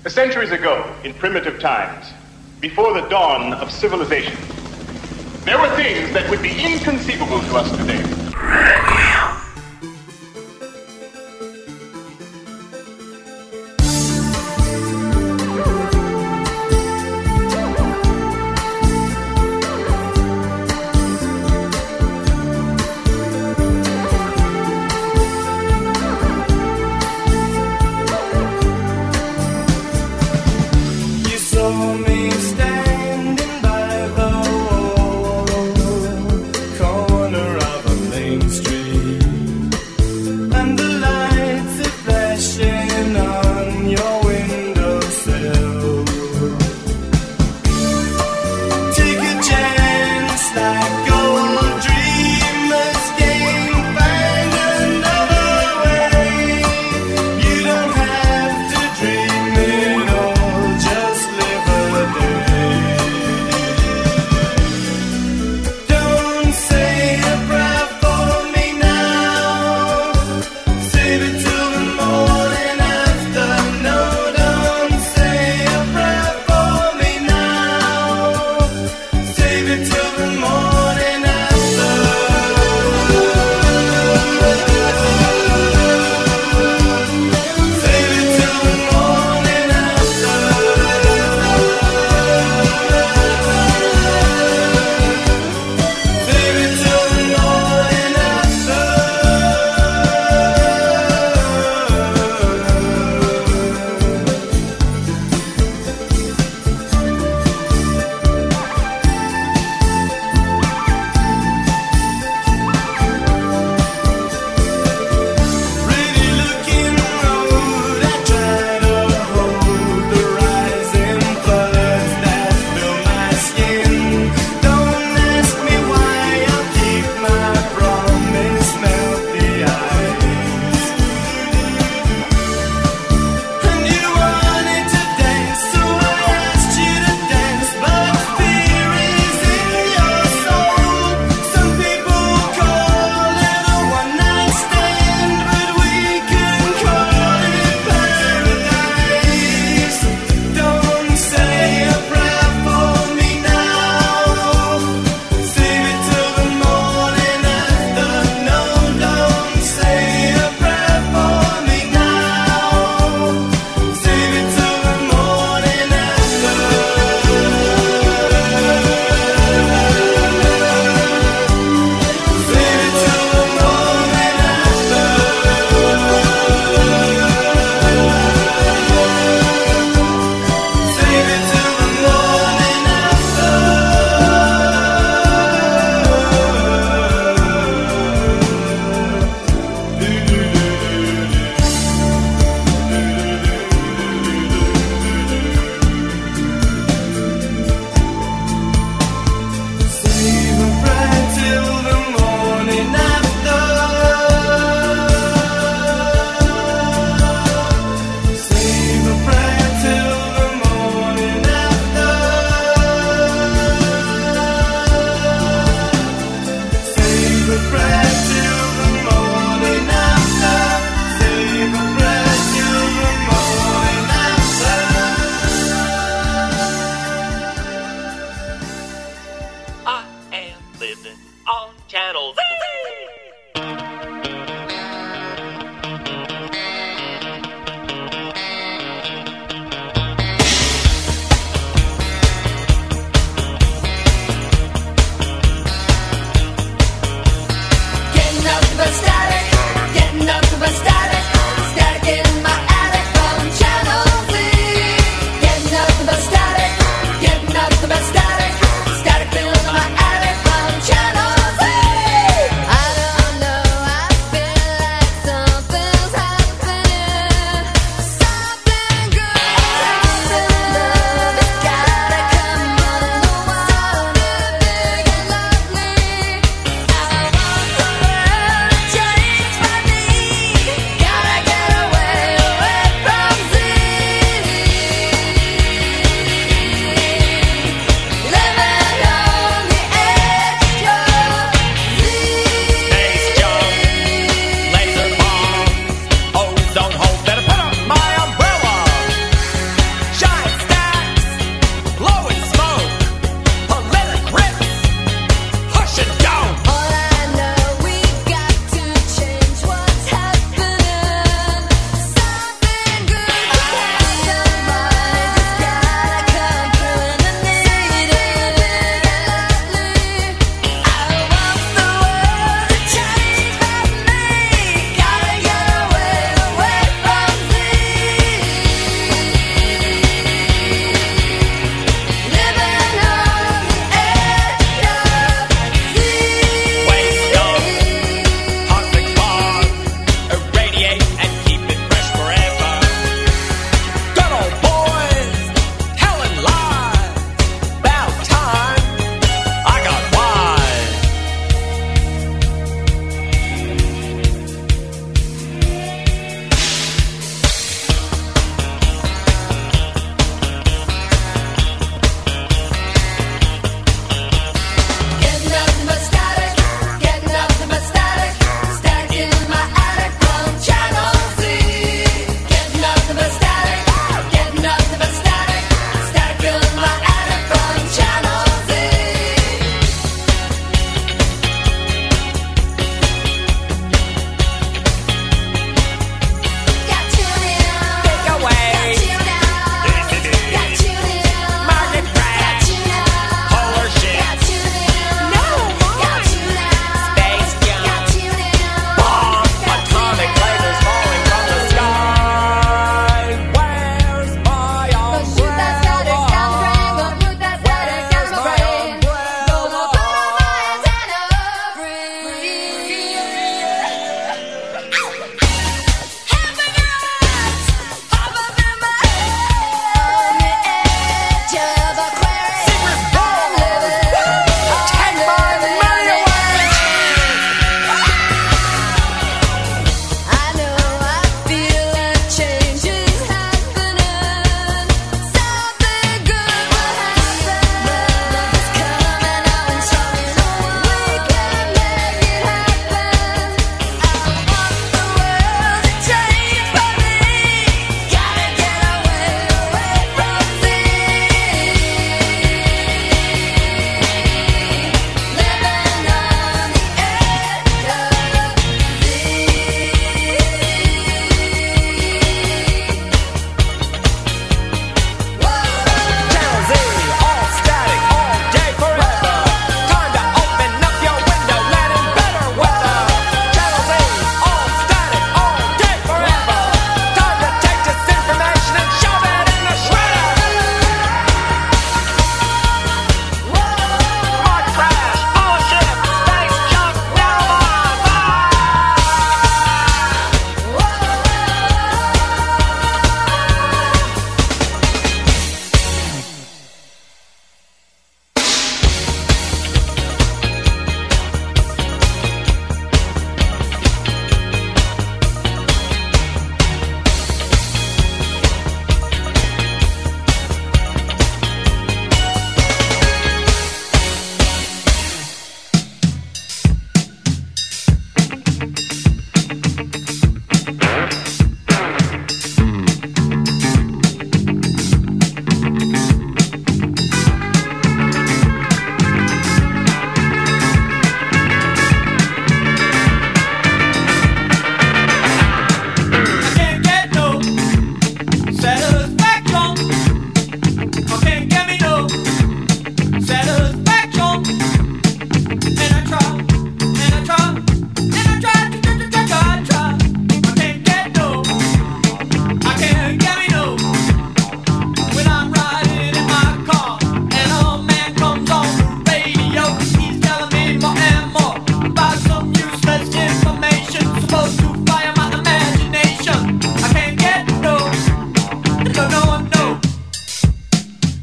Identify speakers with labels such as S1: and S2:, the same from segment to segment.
S1: Centuries ago, in primitive times, before the dawn of civilization, there were things that would be inconceivable to us today.
S2: Corner of a main street.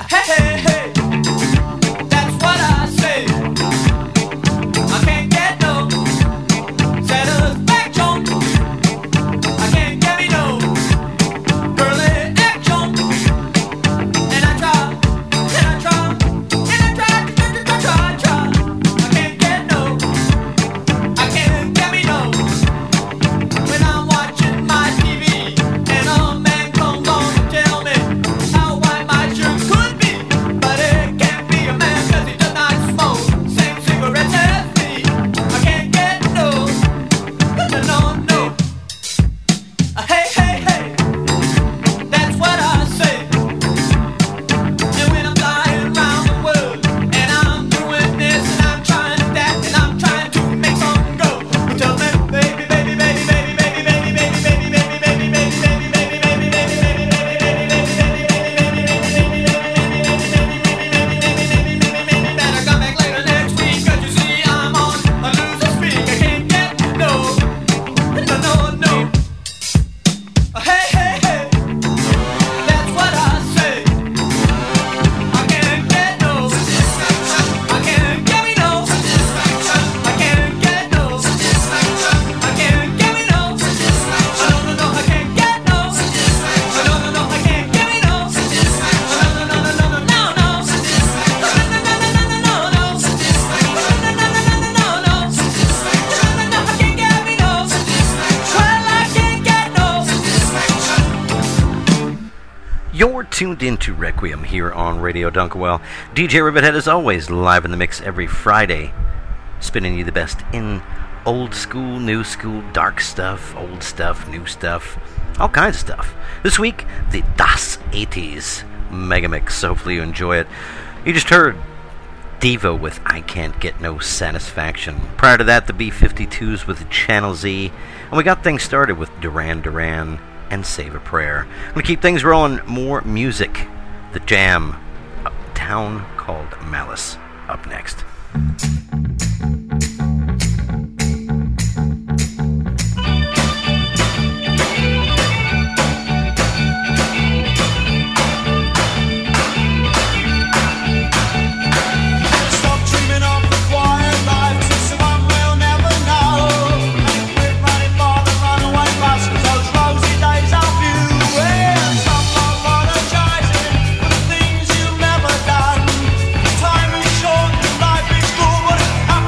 S2: Tuned into Requiem here on Radio Dunkerwell. DJ Rivethead is always live in the mix every Friday, spinning you the best in old school, new school, dark stuff, old stuff, new stuff, all kinds of stuff. This week, the Das 80s Megamix. Hopefully you enjoy it. You just heard Devo with I Can't Get No Satisfaction. Prior to that, the B-52s with Channel Z. And we got things started with Duran Duran and Save a Prayer. I'm going to keep things rolling. More music. The Jam. A Town Called Malice. Up next.
S3: Time is short, life is cool, but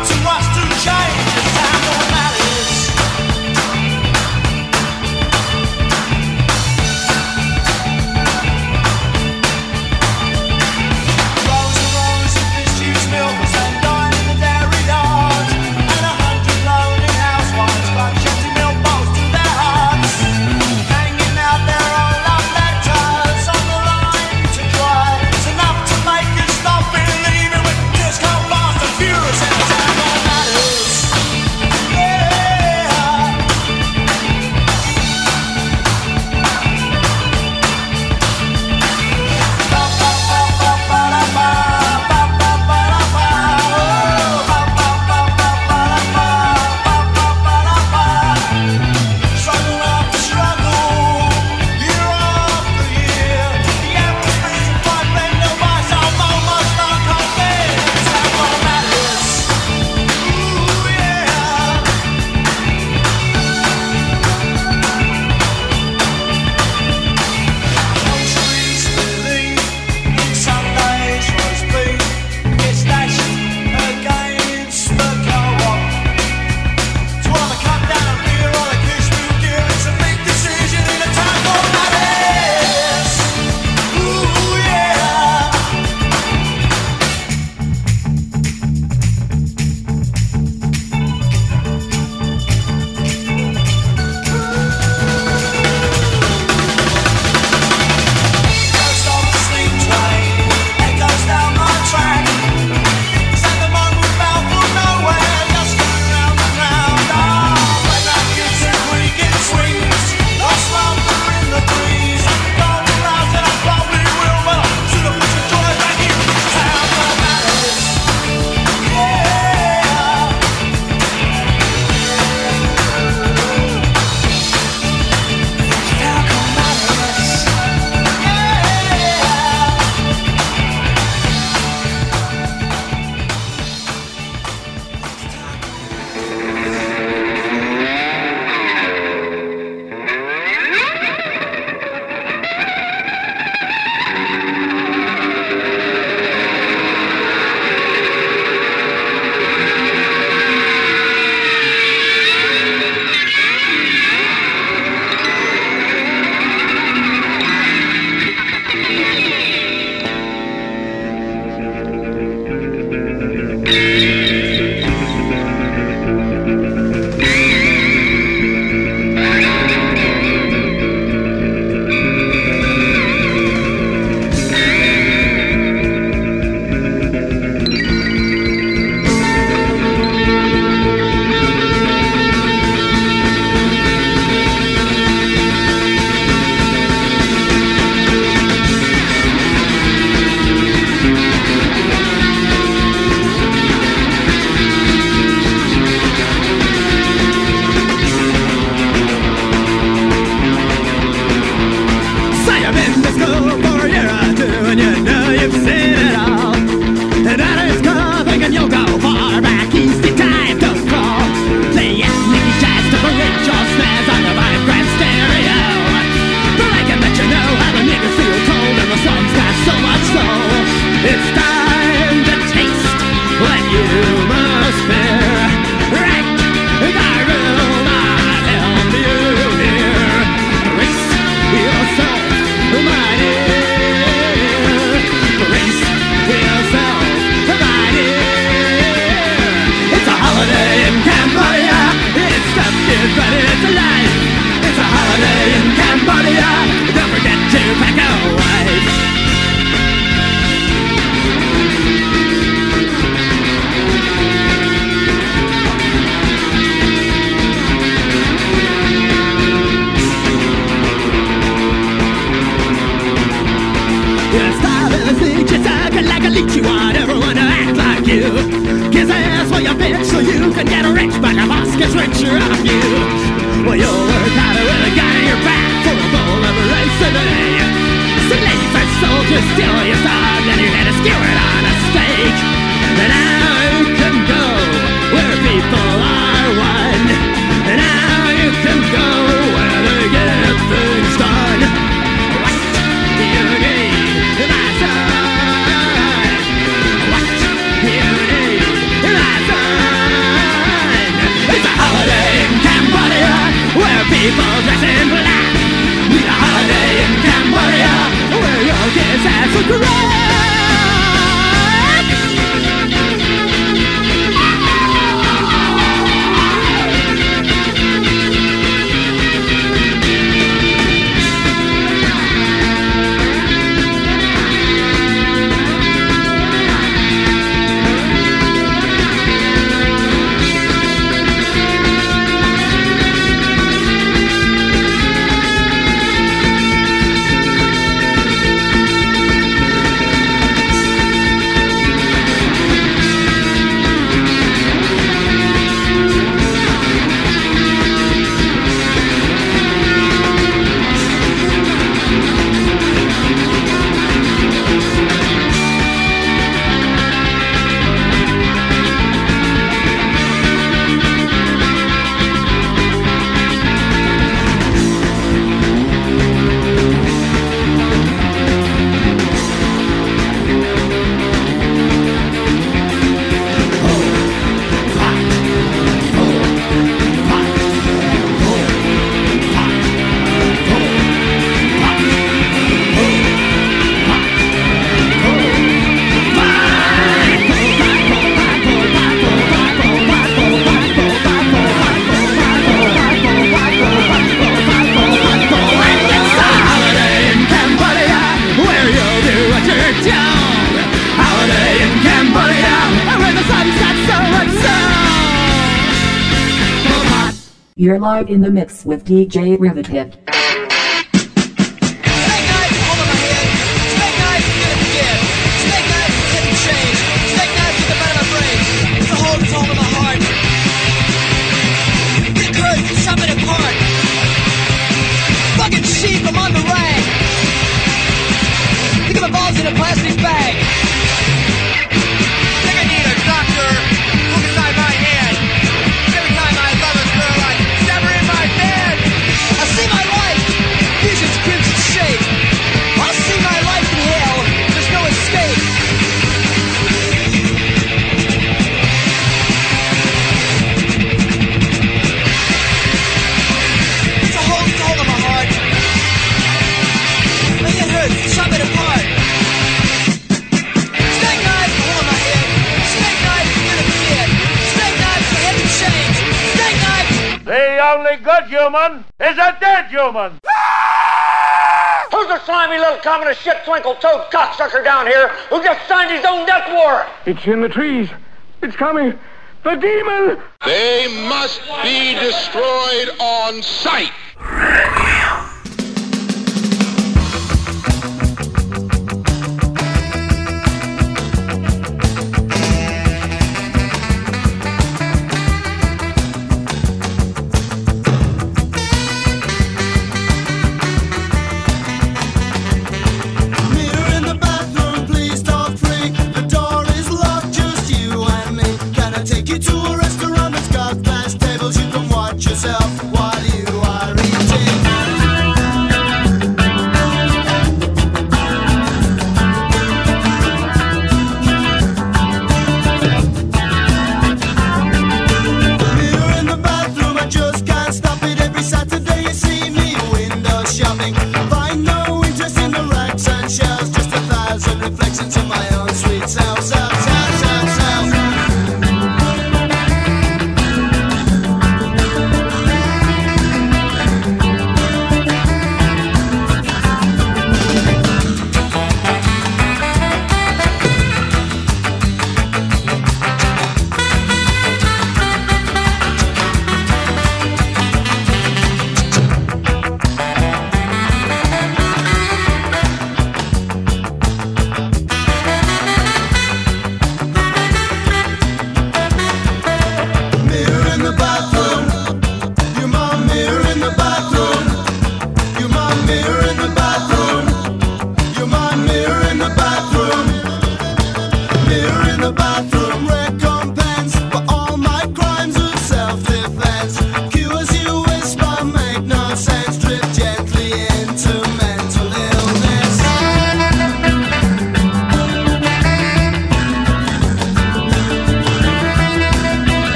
S3: think you suck like a leech. You want everyone to act like you. Kiss ass for your bitch so you can get rich, but the boss gets richer off you. Well, you'll work harder with a gun in your back for a bowl of rice a day. Some lazy soldiers steal your son and you had to skewer it on a stake. And now you can go where people are one. And now you can go where they get things done. What do you need, my son? What do you need, my son? It's a holiday in Cambodia where people dress in black. Need a holiday in Cambodia where your kids have a great.
S4: You're live in the mix with DJ Rivethead.
S5: Sheep, I'm on the rag. Think of my balls in a plastic bag. Think I need a doctor. Look inside my head. Every time I love a girl, I stab her in my bed. I see my life, visions crimson shade. I'll see my life in hell. There's no escape. It's a hole in my heart. Make it hurt, chop it apart. Steak knife, hole in my head. Steak knife, gonna be dead. Steak knife, the head to change. Steak knife.
S6: The only good human is a dead human.
S7: Who's the slimy little communist shit twinkle-toed cocksucker down here who just signed his own death warrant?
S6: It's in the trees. It's coming. The demon.
S8: They must be destroyed on sight.
S9: Mirror in the bathroom, please don't freak. The door is locked, just you and me. Can I take you to a restaurant that's got glass tables? You can watch yourself while you are eating.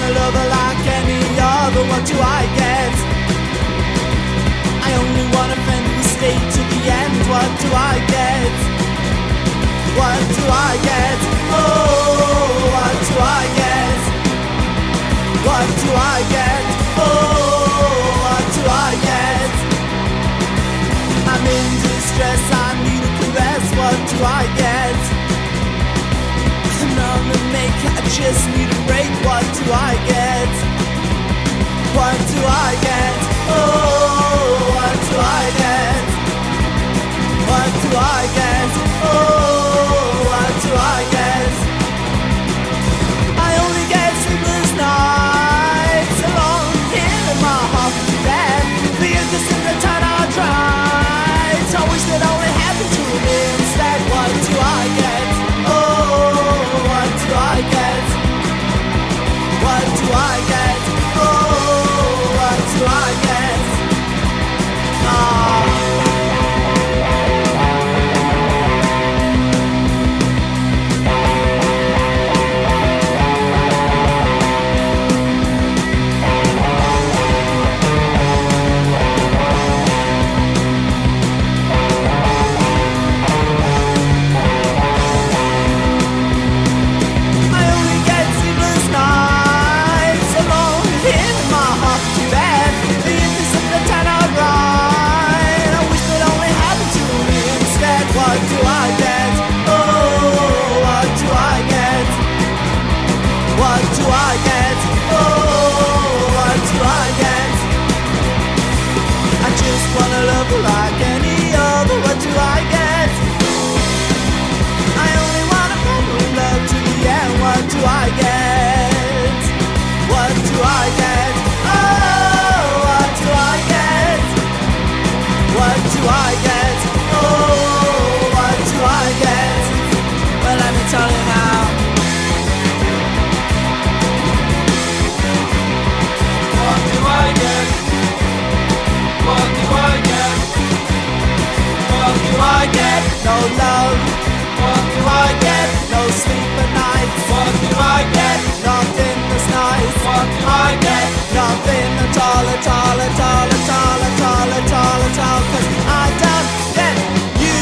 S9: a lover like any other. What do I get? I only want a friend who stayed to the end. What do I get? What do I get? Oh, what do I get? What do I get? Oh, what do I get? I'm in distress, I need a caress. What do I get? I'm on the make, I just need a break. What do I get? What do I get? Oh, what do I get? What do I get? Oh, what do I get? I only get sleepless nights alone here in my hospital bed. The innocent return I tried. I wish that only happened to me instead. What do I get? Oh, what do I get? What do I get? Oh, what do I get? Like any other, what do I get? I only want a friend with love to the end. What do I get? What do I get? Oh, what do I get? What do I get? Oh, what do I get? Well, let me tell you now. What do I get? What do I get? What do I get? No love. What do I get? No sleep at night. What do I get? Nothing that's nice. What do I get? Nothing at all, at all, at all, at all, at all, at all, at all. 'Cause I don't get you.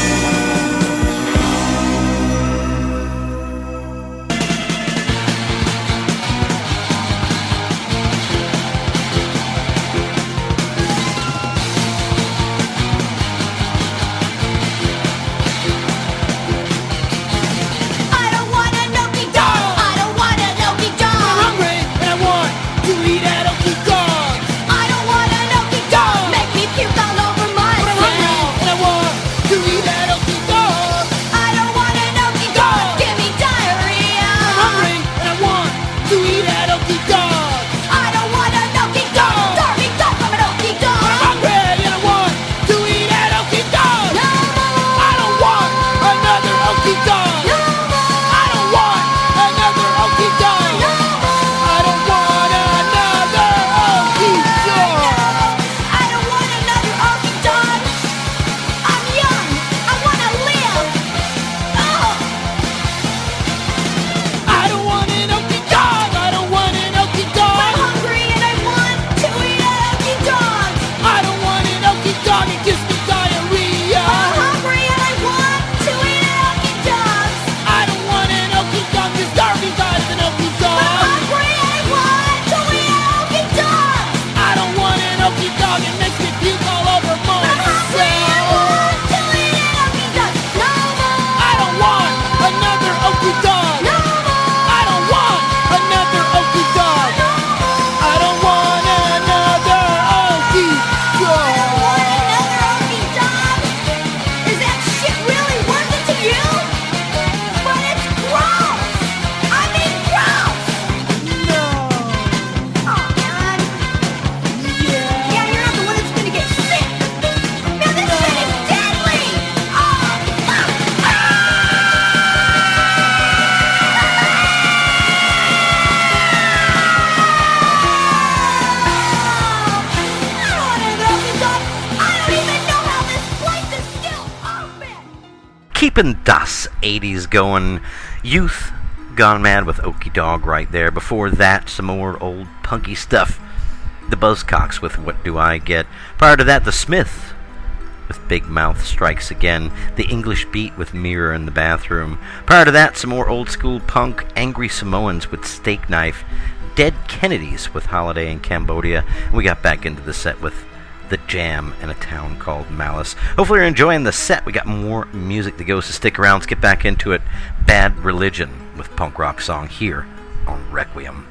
S2: Keeping das 80s going. Youth Gone Mad with Okie Dog right there. Before that, some more old punky stuff. The Buzzcocks with What Do I Get? Prior to that, The Smith with Big Mouth Strikes Again. The English Beat with Mirror in the Bathroom. Prior to that, some more old school punk. Angry Samoans with Steak Knife. Dead Kennedys with Holiday in Cambodia. And we got back into the set with The Jam in a Town Called Malice. Hopefully you're enjoying the set. We got more music to go, so stick around. Let's get back into it. Bad Religion with Punk Rock Song here on Requiem.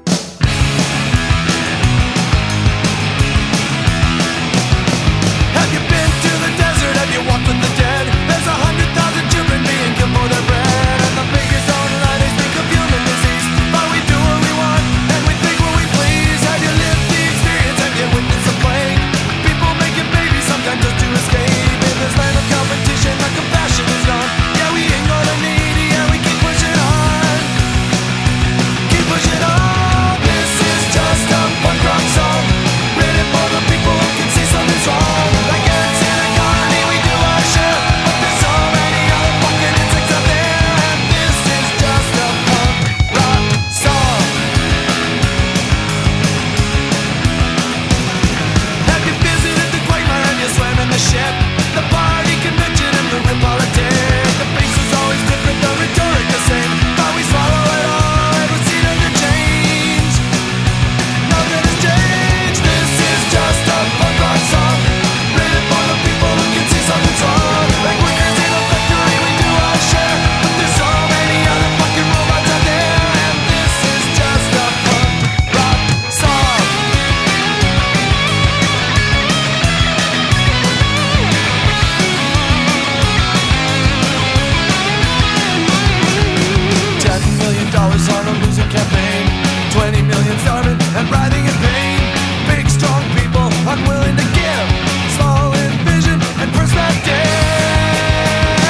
S9: Have you been to the desert? Have you walked with the dead? There's 100,000 children being killed for their bread, and the figures don't lie, they speak of human disease. But we do what we want, and we think what we please. Have you lived the experience? Have you witnessed the plague? People making babies sometimes just to escape. In this land of competition, the compassion is gone. Yeah, we ain't gonna need it, yeah, we keep pushing on. Keep pushing on. This is just a punk rock song, written for the people who can see something's wrong. Like ants in a colony, we do our share, but there's so many other fucking insects out there, and this is just a punk rock song. Have you visited the Quagmire? Have you swam in the ship? The party convention and the real politic. The face is always different, the rhetoric the same, but we swallow it all, every seat under change. Nothing has changed. This is just a punk rock song, written for the people who can see something's wrong. Like workers in a factory, we do our share, but there's so many other fucking robots out there, and this is just a punk rock song. $10 million on a losing campaign, 20 million starving and writhing in pain. Big strong people unwilling to give, small in vision and perspective.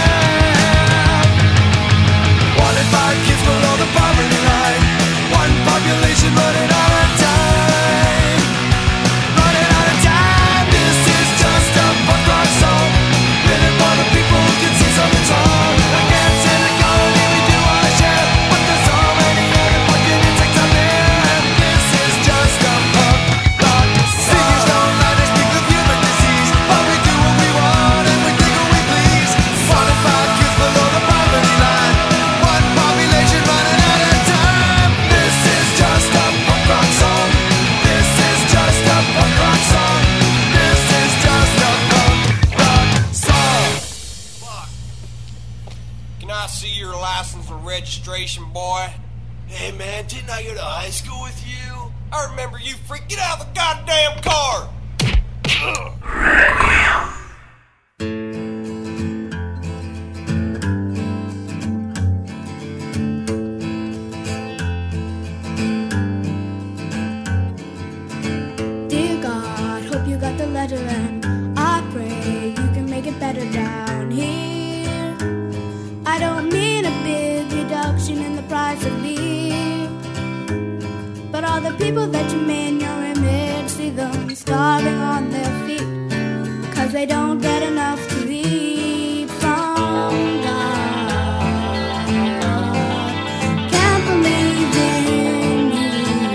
S9: Wanted by kids below the poverty line, one population running out of time. Running out of time. This is just a punk rock song, written for the people who can see something's wrong. Like ants in a colony, we do our share, but there's so many other fucking insects out there, and this is just a punk rock song. Figures don't lie, they speak of human disease, but we do what we want and we think what we please. Wanted by kids below the poverty line, one population running out of time. This is just a punk rock song. This is just a punk rock song. This is just a punk rock song.
S5: Fuck. Can I see your license and registration, boy? Hey, man, didn't I go to high school with you? I remember you, freak. Get out of the goddamn car!
S10: Dear God, hope you got the letter, and I pray you can make it better down here. I don't mean a big reduction in the price of beer, but all the people that you made in your image, see them starving on their feet, 'cause they don't get enough to eat from God. Can't believe in you.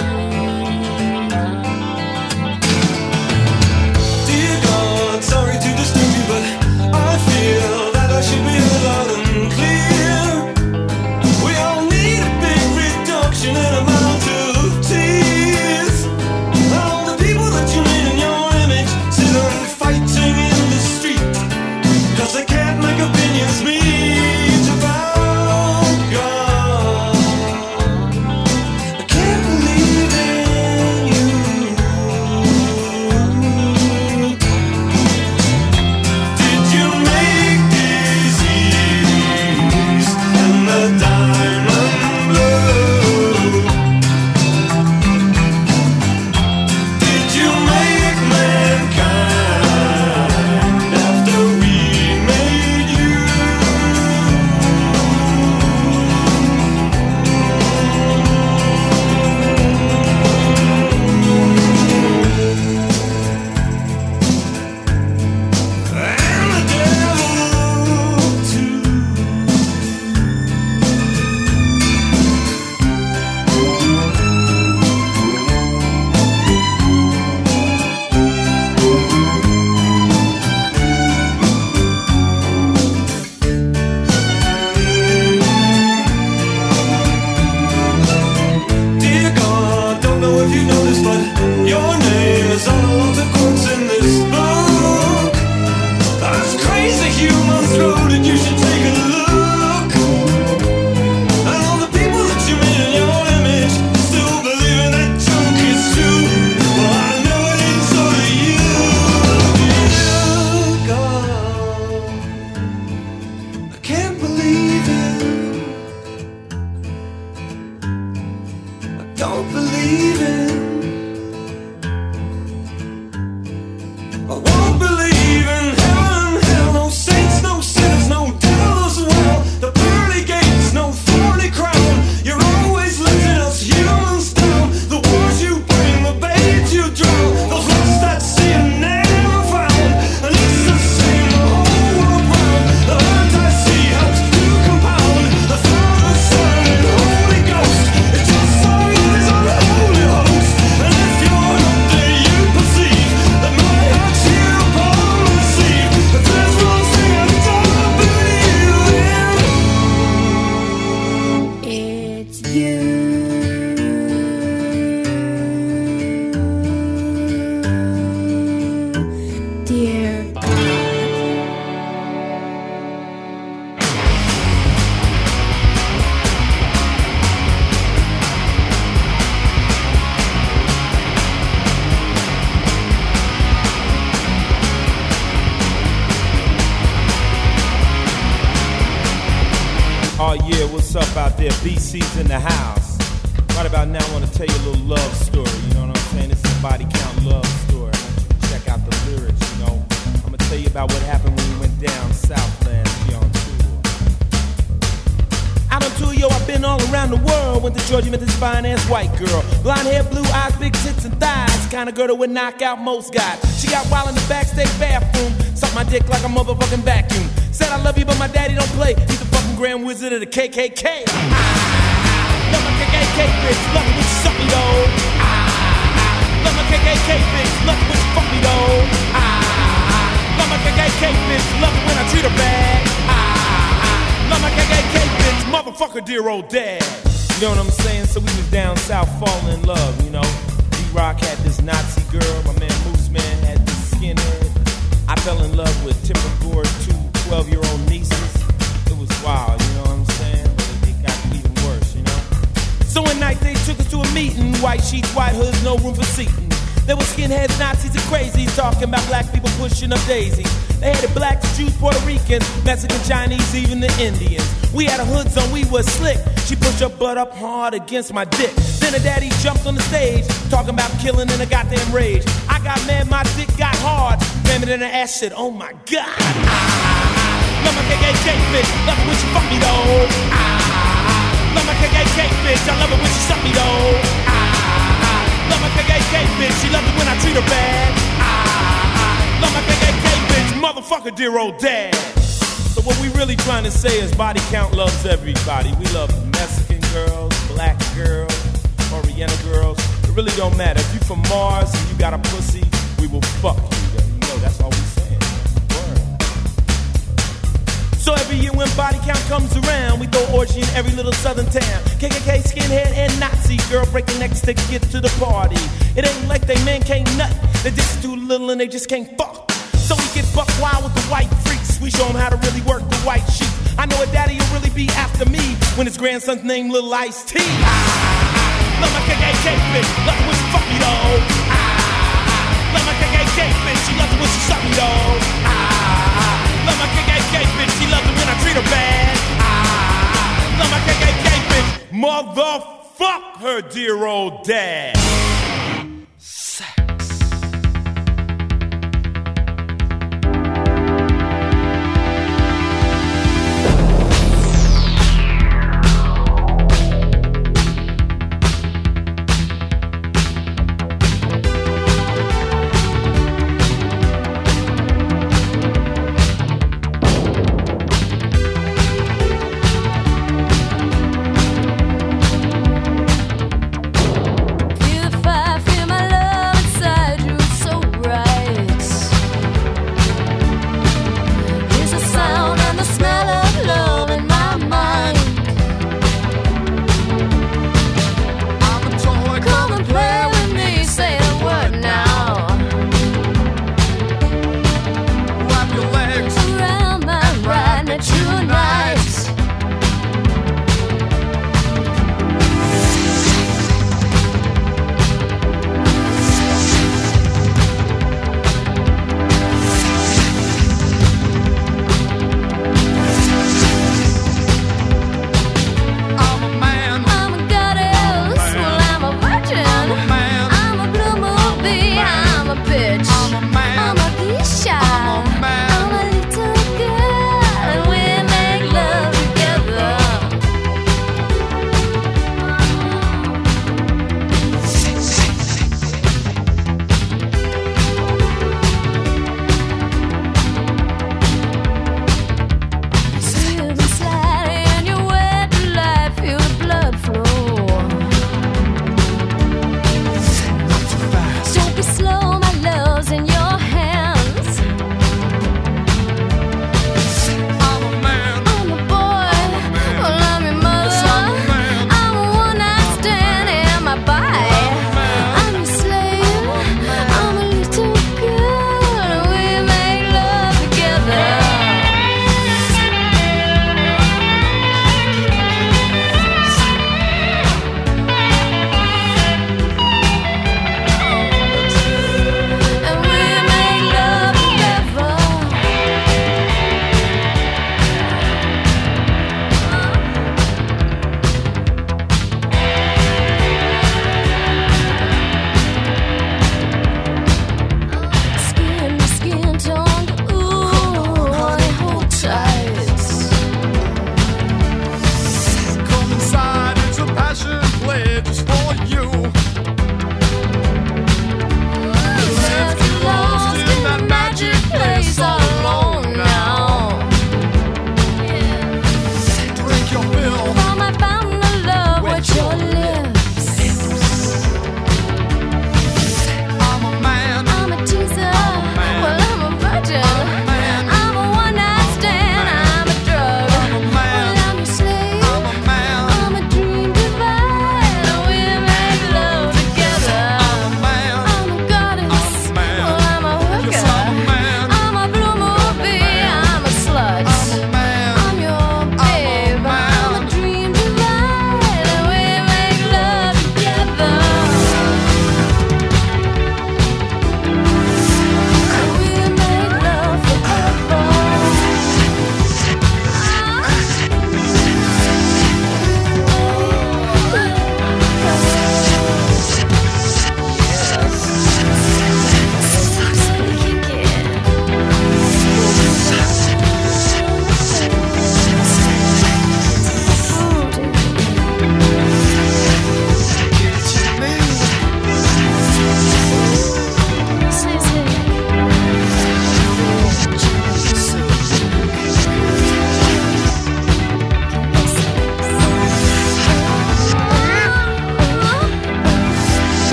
S9: Dear God, sorry to disturb you, but I feel that I should be heard loud and clear. We all need a big reduction in amount of tears. All the people that you made in your image, sit on fighting in the street.
S11: Oh yeah, what's up out there? BC's in the house. Right about now I want to tell you a little love story, you know what I'm saying? This is a body count love story. I want you to check out the lyrics, you know. I'm going to tell you about what happened when we went down south last year on tour. Out on tour, yo, I've been all around the world. Went to Georgia, met this fine-ass white girl. Blonde hair, blue eyes, big tits and thighs. Kind of girl that would knock out most guys. She got wild in the backstage bathroom. Sucked my dick like a motherfucking vacuum. Said I love you, but my daddy don't play. He's the fucking grand wizard of the KKK. Love my KKK bitch, love it when she suck me though. Love my KKK bitch, love it when she fuck me though. Love my KKK bitch, love it when I treat her bad. Love my KKK bitch, motherfucker, dear old dad. You know what I'm saying? So we was down south falling in love, you know. D-Rock had this Nazi girl, my man Moose Man had this skinhead. I fell in love with Tipper Gore's 2 12-year-old nieces. It was wild, you know what I'm saying? But it got even worse, you know? So one night they took us to a meeting. White sheets, white hoods, no room for seating. There were skinheads, Nazis, and crazies talking about black people pushing up daisies. They had the blacks, Jews, Puerto Ricans, Mexican, Chinese, even the Indians. We had a hoods on, we was slick. She pushed her butt up hard against my dick. Then her daddy jumped on the stage, talking about killing in a goddamn rage. I got mad, my dick got hard. Ram it in her ass, said, oh my God. Love my KKK bitch, love it when she fuck me though. Love my KKK bitch, I love it when she suck me though. Love my KKK bitch, she loves it when I treat her bad. Love my KKK bitch, motherfucker, dear old dad. So what we really trying to say is body count loves everybody. We love Mexican girls, black girls, Oriental girls. It really don't matter. If you from Mars and you got a pussy, we will fuck you. You know, that's all we saying. Word. So every year when body count comes around, we throw orgy in every little southern town. KKK, skinhead, and Nazi girl breaking necks to get to the party. It ain't like they men can't nut. They just too little and they just can't fuck. So we get buck wild with the white freaks. We show them how to really work the white sheep. I know a daddy will really be after me when his grandson's named Little Ice-T. Love my KKK bitch, love it when she fuck me though. Love my KKK bitch, she loves it when she suck me though. Love my KKK bitch, she loves it when I treat her bad. Love my KKK bitch, motherfuck her dear old dad.
S12: If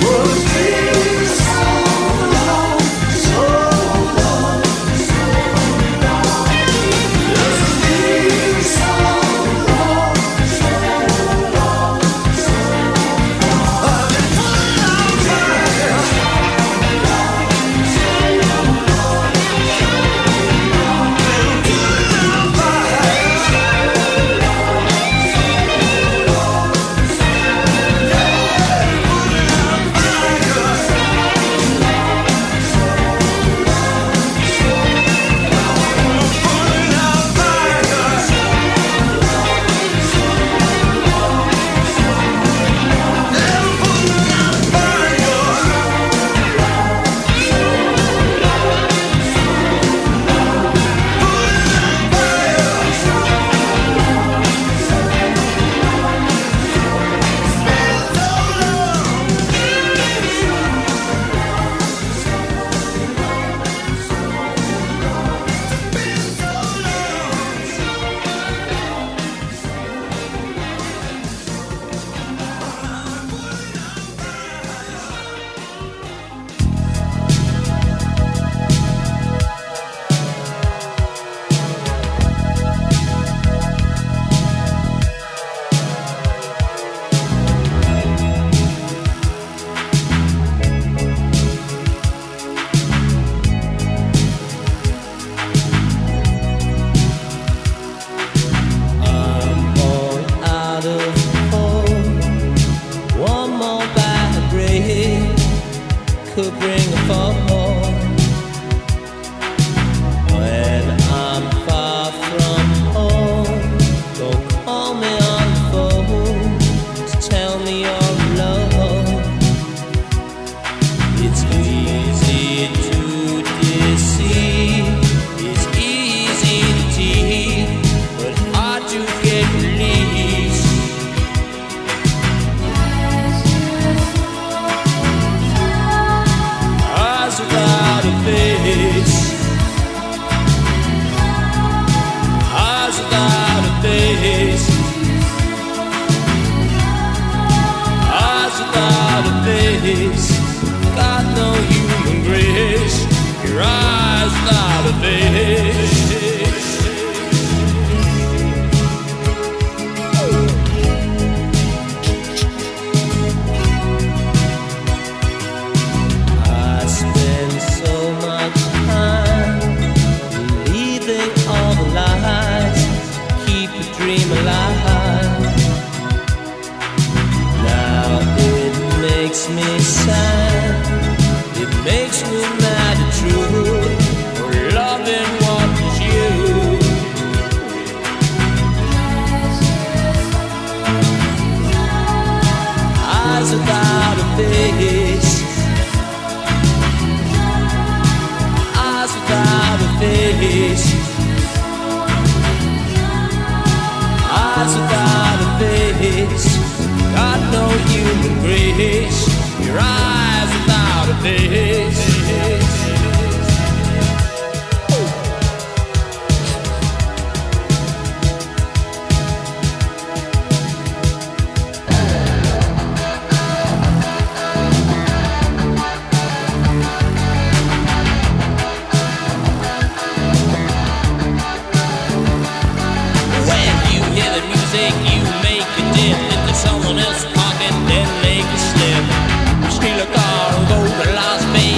S12: Someone else's pocket, then make a slip. Steal a car and go to Las Vegas.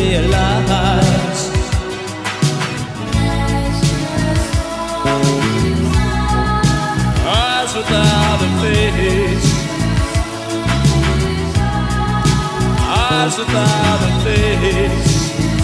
S12: realize. Eyes without a face, eyes without a face,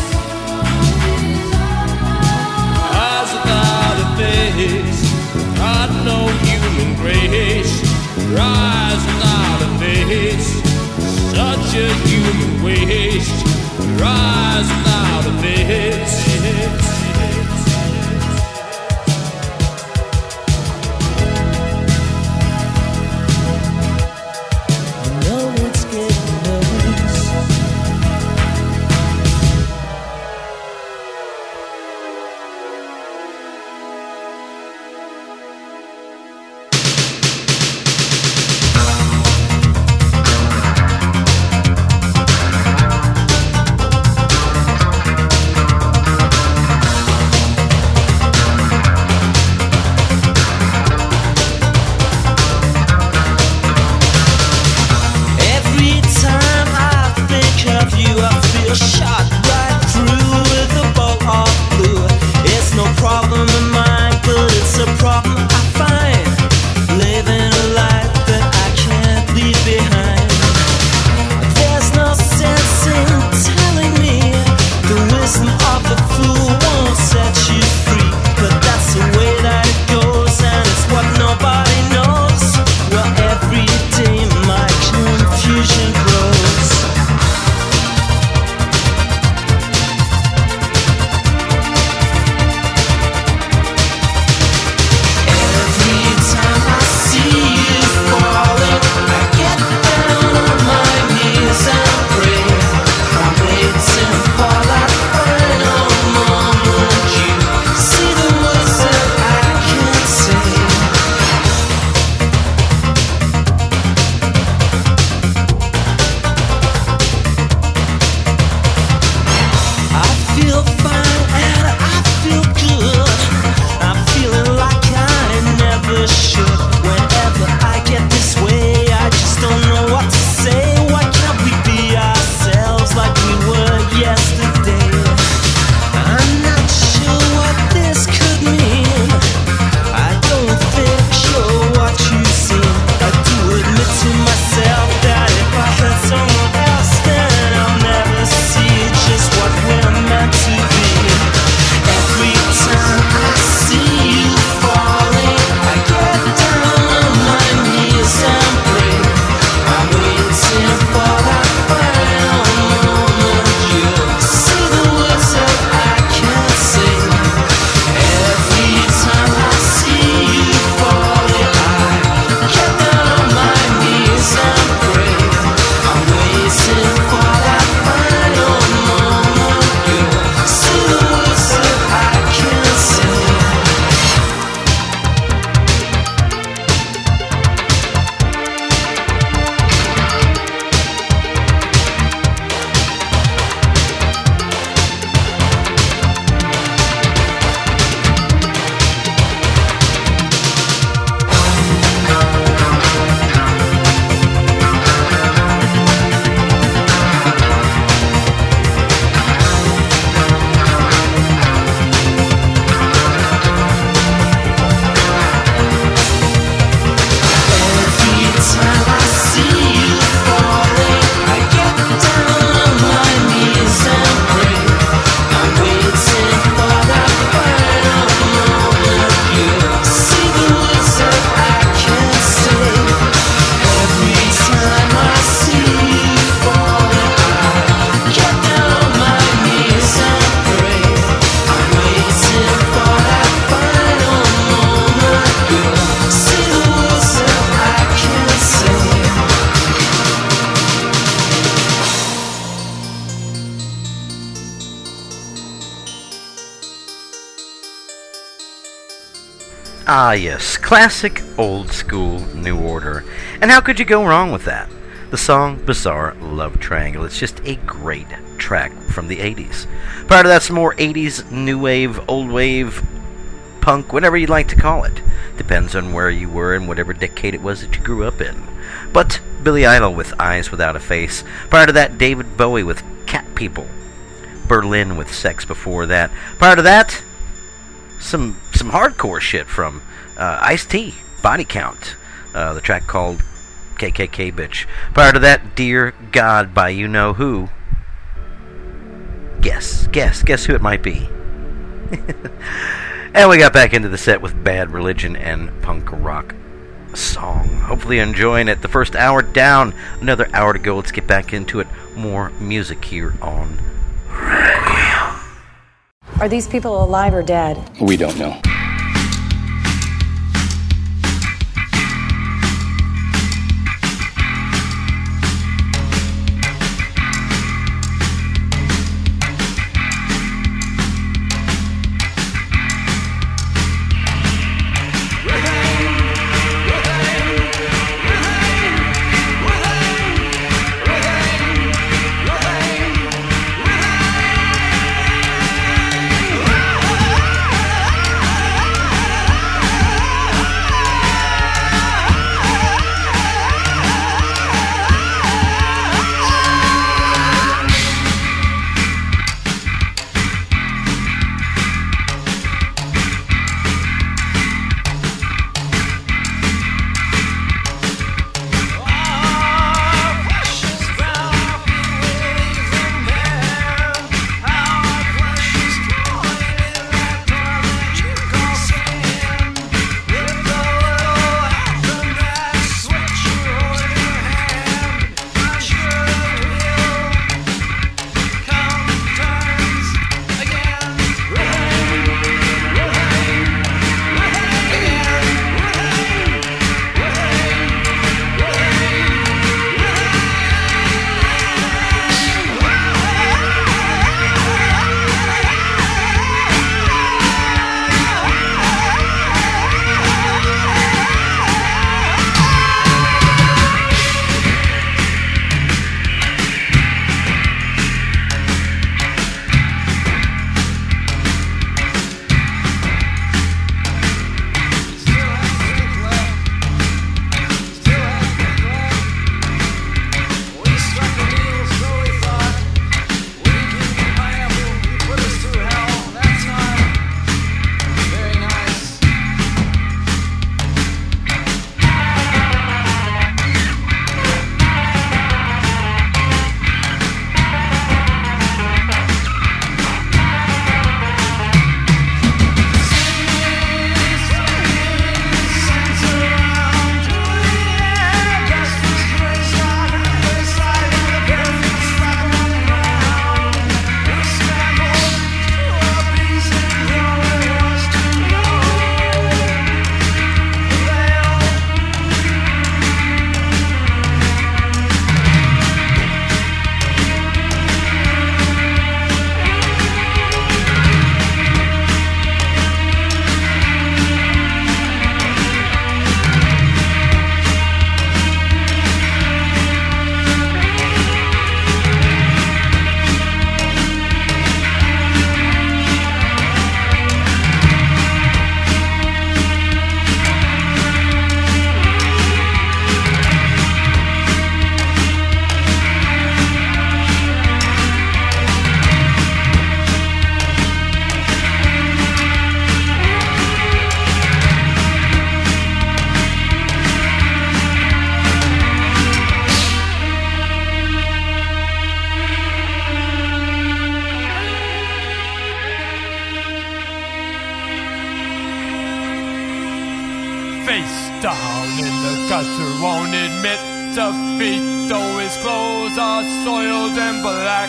S12: eyes without a face. Got no human grace. Eyes without a face, such a human waste. Eyes without a face.
S2: Ah yes, classic old school New Order. And how could you go wrong with that? The song Bizarre Love Triangle. It's just a great track from the 80s. Prior to that, some more 80s new wave, old wave, punk, whatever you'd like to call it. Depends on where you were and whatever decade it was that you grew up in. But Billy Idol with Eyes Without a Face. Prior to that, David Bowie with Cat People. Berlin with Sex before that. Prior to that, some hardcore shit from Ice-T, Body Count, the track called KKK Bitch. Prior to that, Dear God by You Know Who. Guess who it might be. And we got back into the set with Bad Religion and Punk Rock Song. Hopefully you're enjoying it. The first hour down, another hour to go. Let's get back into it. More music here on Requiem.
S13: Are these people alive or dead?
S14: We don't know.
S15: face down in the gutter, won't admit defeat, though his clothes are soiled and black.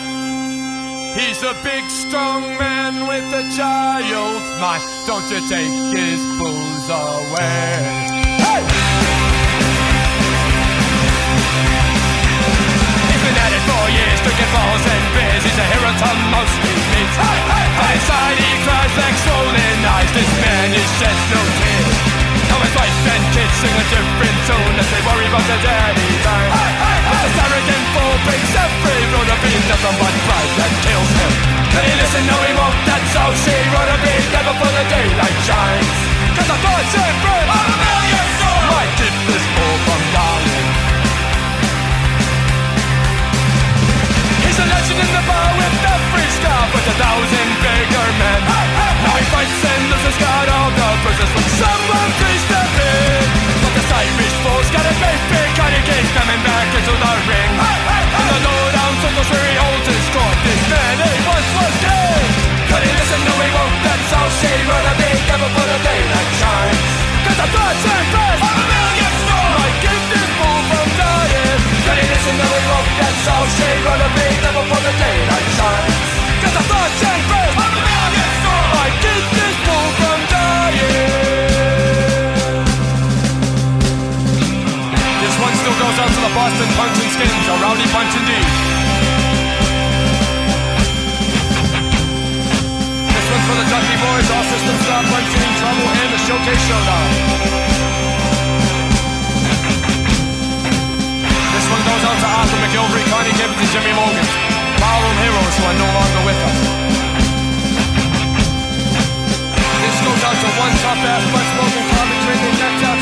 S15: He's a big strong man with a child's mind, don't you take his booze away. Hey! He's been at it 4 years, drinking balls and beers, he's a hero to most he meets. But inside he cries like swollen eyes, this man is sheds no tears. Now his wife and kids sing a different tune as they worry about their daddy's eyes. But the arrogant fool breaks every road of being nothing but pride that kills him. Can he listen? No he won't, that's how she wrote a beat never for the daylight shines. Cause the thoughts and breath of a million souls might keep this fool from dying. He's a legend in the bar with every scar, but OK Showdown. This one goes out to Arthur McGilvery, Connie Gibbons, and Jimmy Morgan, ballroom heroes who are no longer with us. This goes out to one tough-ass, butt-smoking, carbon-drinking, necked-out,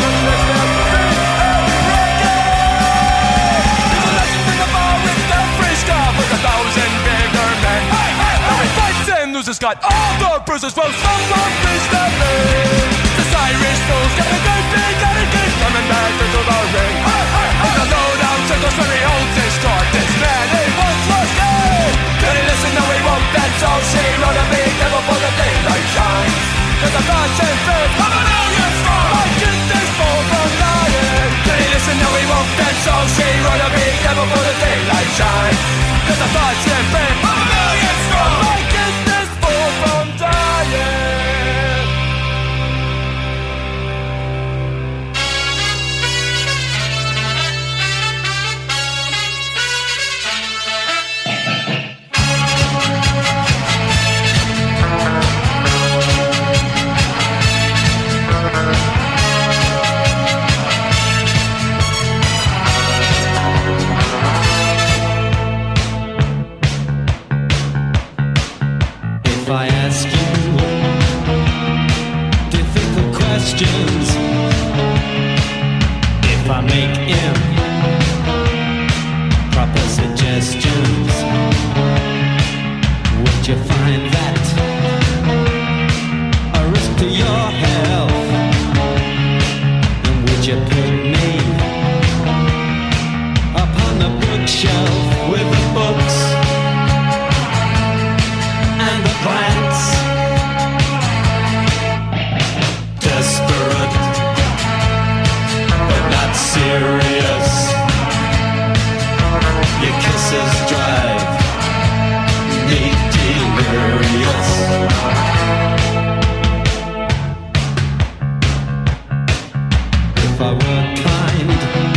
S15: with 1,000 bigger men. Every fights and loses got all the bruises from someone please the man. This Irish fool's got a good big, coming back into the ring. And the lowdown tickles when he holds his sword. This man, he once was dead. Can he listen? No, he won't. That's all she wrote a big devil for the daylight shines. Cause the thoughts and fears of a million strong. I get this fool from dying. Can he listen? No, he won't. That's all she wrote a big devil for the daylight shines. Cause the thoughts and fears of a million strong. I get this fool from dying.
S14: If I ask you difficult questions, if I make improper suggestions, would you find that a risk to your health? And would you put me upon the bookshelf with the books and the plants? Desperate, but not serious. Your kisses drive me delirious. If I were kind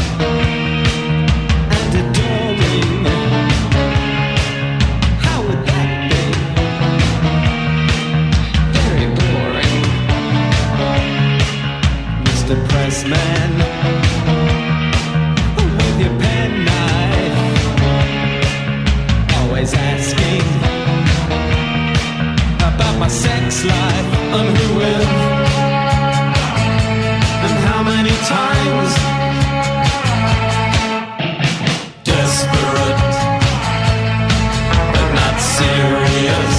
S14: and adoring, how would that be? Very boring. Mr. Pressman, with your penknife, always asking about my sex life, and who with, and how many times. Desperate, but not serious.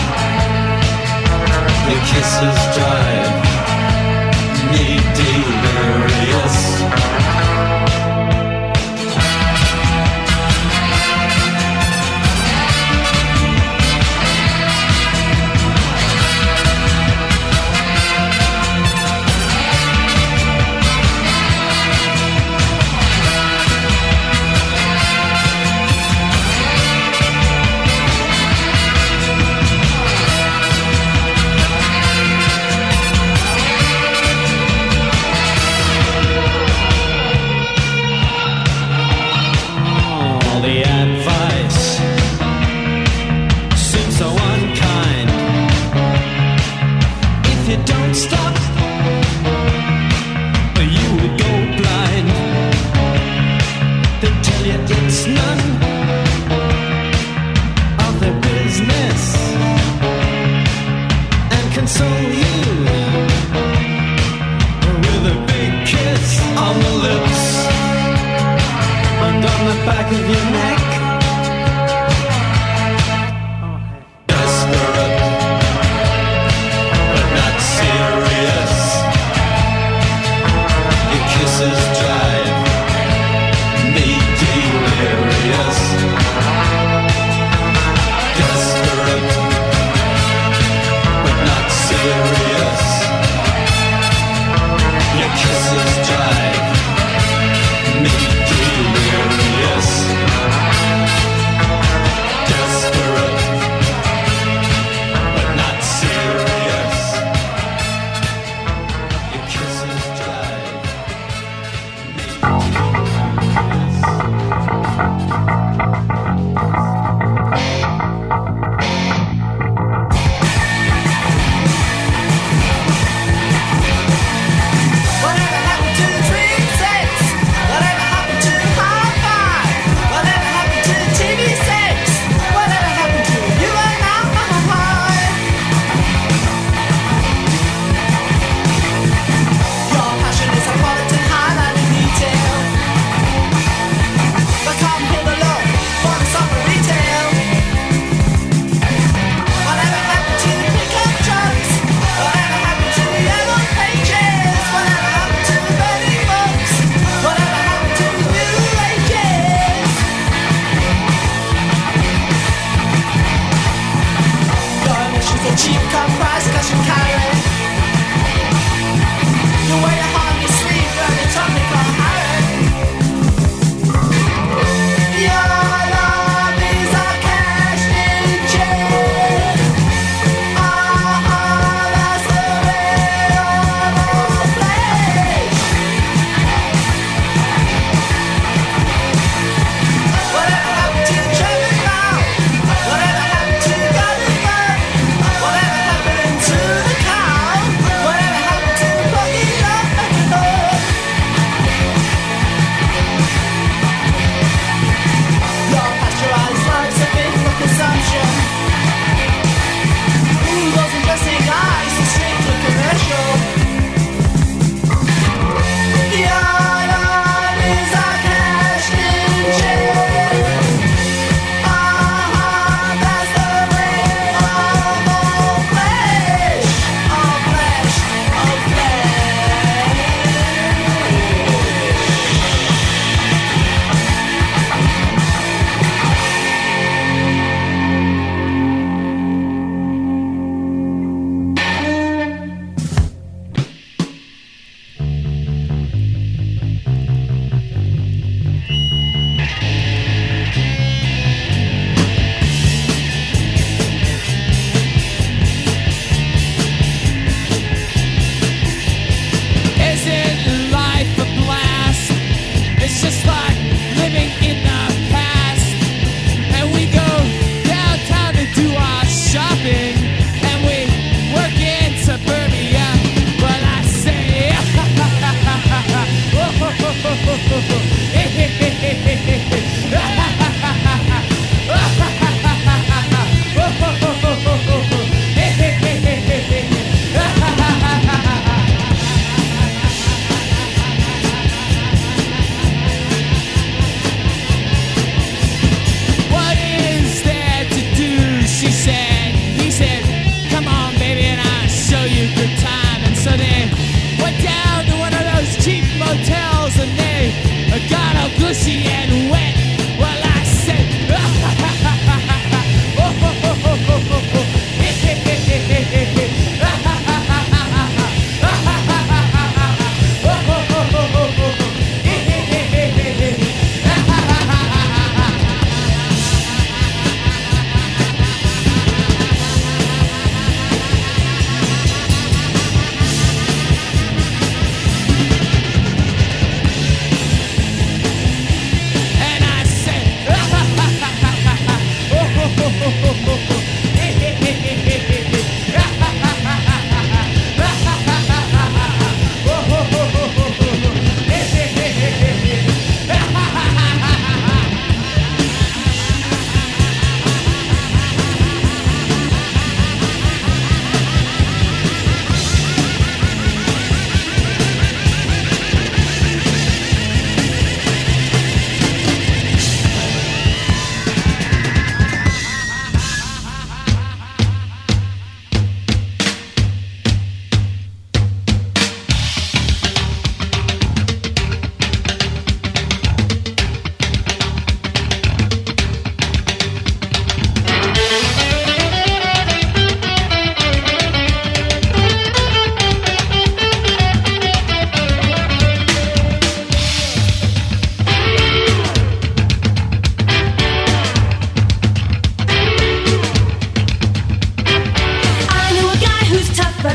S14: Your kisses drive me delirious.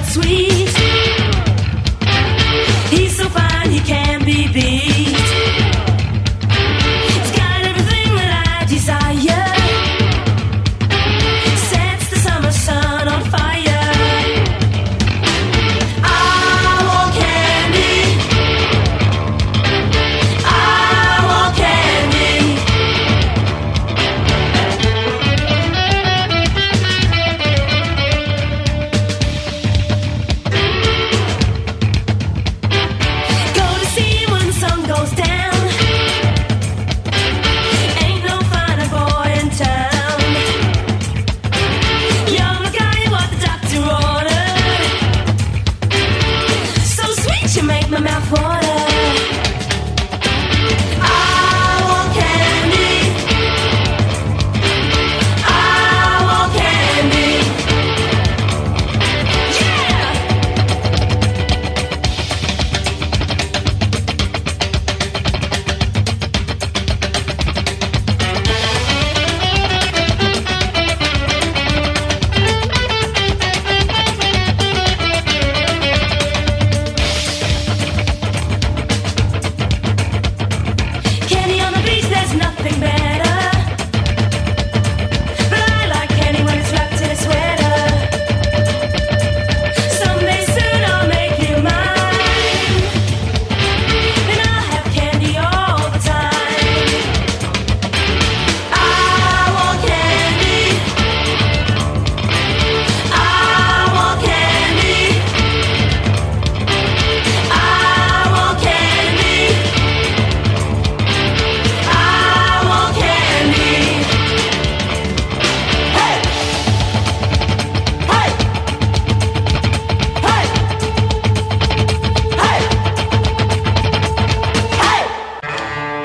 S16: sweet. He's so fine, he can't be beat. He's got everything that I desire. Sets the summer sun on fire. I want candy. I want candy. Go to see him when the sun goes down. Ain't no finer boy in town. You're the guy what the doctor ordered. So sweet you make my mouth water. I want candy. I want candy. Yeah. Candy on the beach, there's nothing better. But I like candy when it's wrapped in a sweater. Someday soon I'll make you mine, and I'll have candy all the time. I want candy. I want candy. I want candy. I want candy. Hey! Hey! Hey! Hey! Hey!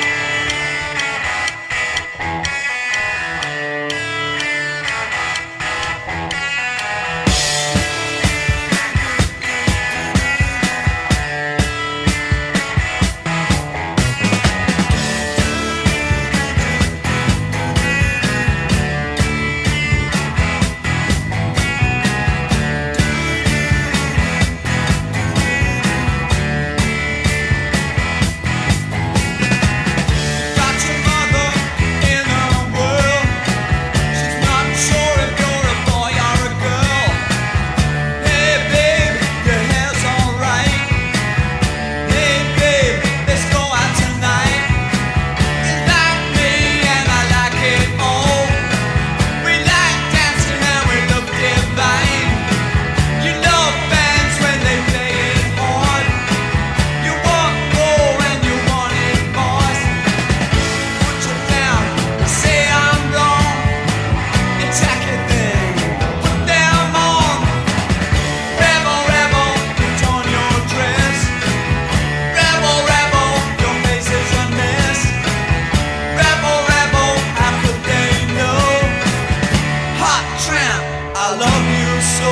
S5: Got your mother in a whirl. She's not sure if you're a boy or a girl. Hey babe, your hair's alright. Hey babe, let's go out tonight. You like me and I like it all. We like dancing and we look divine. You love bands when they play it hard. You want more and you want it boss. Put you down, say I'm wrong. Attack your thing, put them on. Rebel, rebel, put on your dress. Rebel, rebel, your face is a mess. Rebel, rebel, how could they know? Hot tramp, I love you so.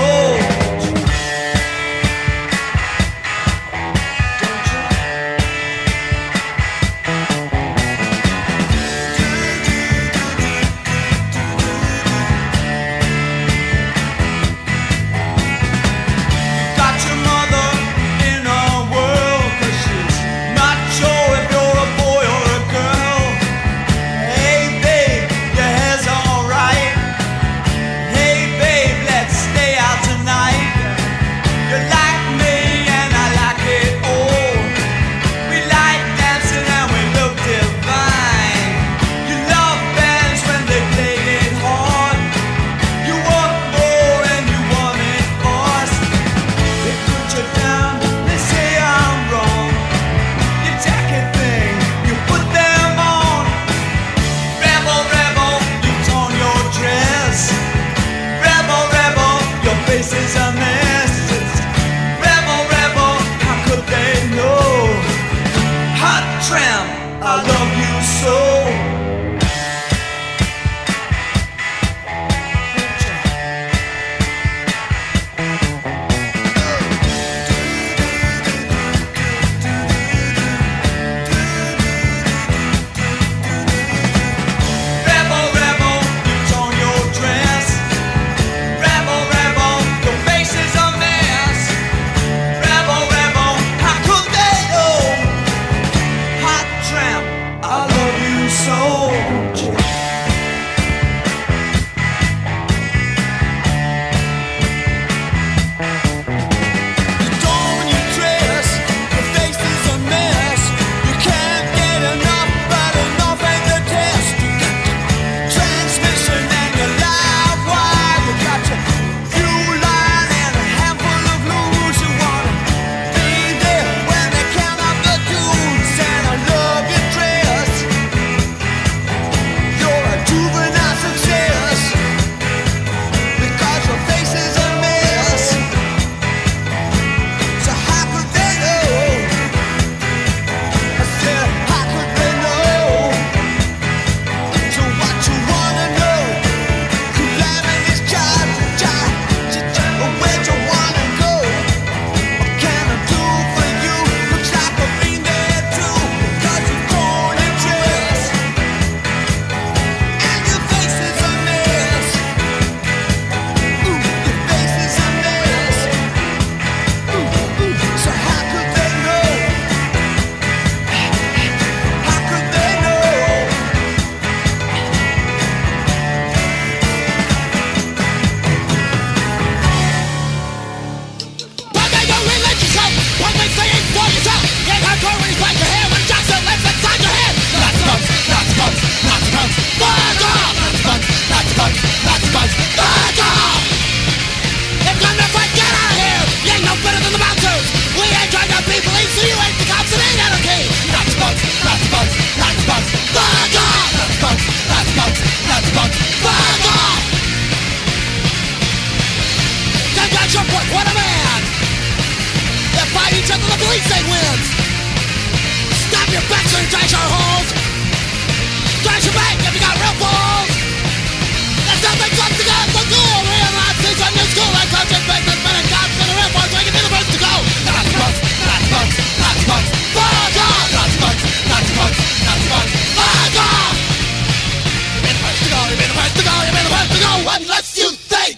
S5: Got your mother in a whirl, 'cause she's not sure if you're a boy or a girl. Hey babe, your hair's alright. Hey babe, let's stay out tonight. You like me and I like it all. We like dancing and we look divine. You love bands when they play it hard. You want more and you want it fast. They put you down, they say I'm wrong. You take a thing, you put them on. Rebel, rebel, you torn your dress. Rebel, rebel, your face is a mess. Rebel, rebel, how could they know? Hot tramp, I love you so. Rebel, rebel, you torn your dress. Rebel, rebel, your face police state wins. Stop your bets and trash our holes. Trash your bank if you got real balls. There's nothing left to go for cool. Realize things on new school like coaches, businessmen, and cops in the real force making the first to go. Not smokes, not smokes, not smokes. Fuck off! Not smokes, not smokes, not smokes. Fuck off! You've been the first to go, you've been the first to go, you've been the first to go. What lets you think?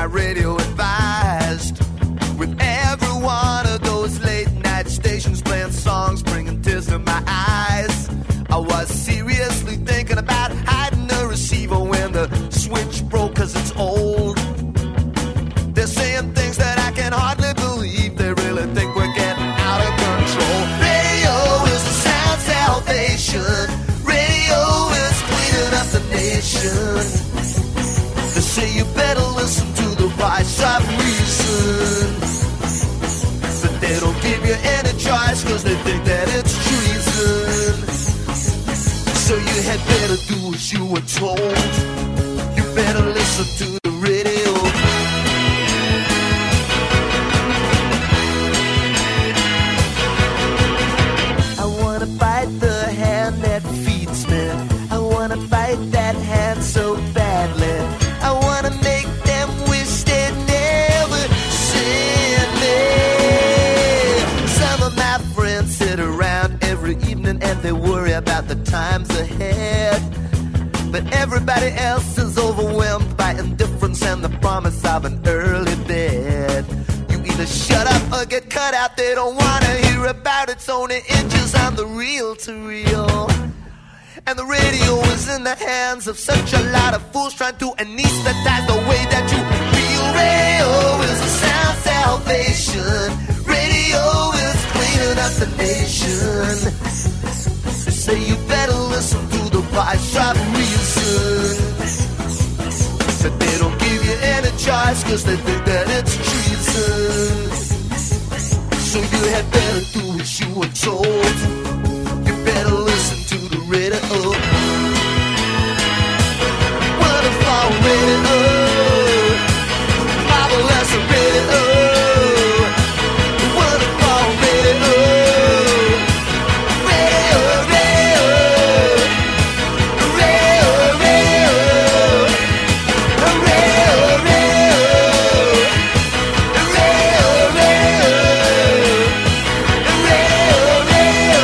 S17: my radio advised. With every one of those late night stations playing songs, bringing tears to my eyes, I was seriously thinking about hiding the receiver when the switch broke, cause it's old. They're saying things that I can hardly believe. They really think we're getting out of control. Radio is the sound salvation. Radio is cleaning up the nation. They say you better listen to the voice of reason, but they don't give you any choice, cause they think that it's treason. So you had better do as you were told. You better listen to the radio. I wanna bite the hand that feeds me. I wanna bite that hand so badly. I wanna make them wish they'd never seen me. Some of my friends sit around every evening and they worry about the times ahead, but everybody else is overwhelmed by indifference and the promise of an early bed. You either shut up or get cut out. They don't wanna hear about it's only inches on the reel-to-reel. And the radio is in the hands of such a lot of fools trying to anesthetize the way that you feel. Radio is a sound salvation. Radio is cleaning up the nation. They say you better listen to the voice of reason, but they don't give you any choice, cause they think that it's treason. So you had better do as you were told. You better listen to the radio. Wonderful radio, marvelous radio, wonderful radio, radio, radio, radio, radio, radio, radio, radio, radio.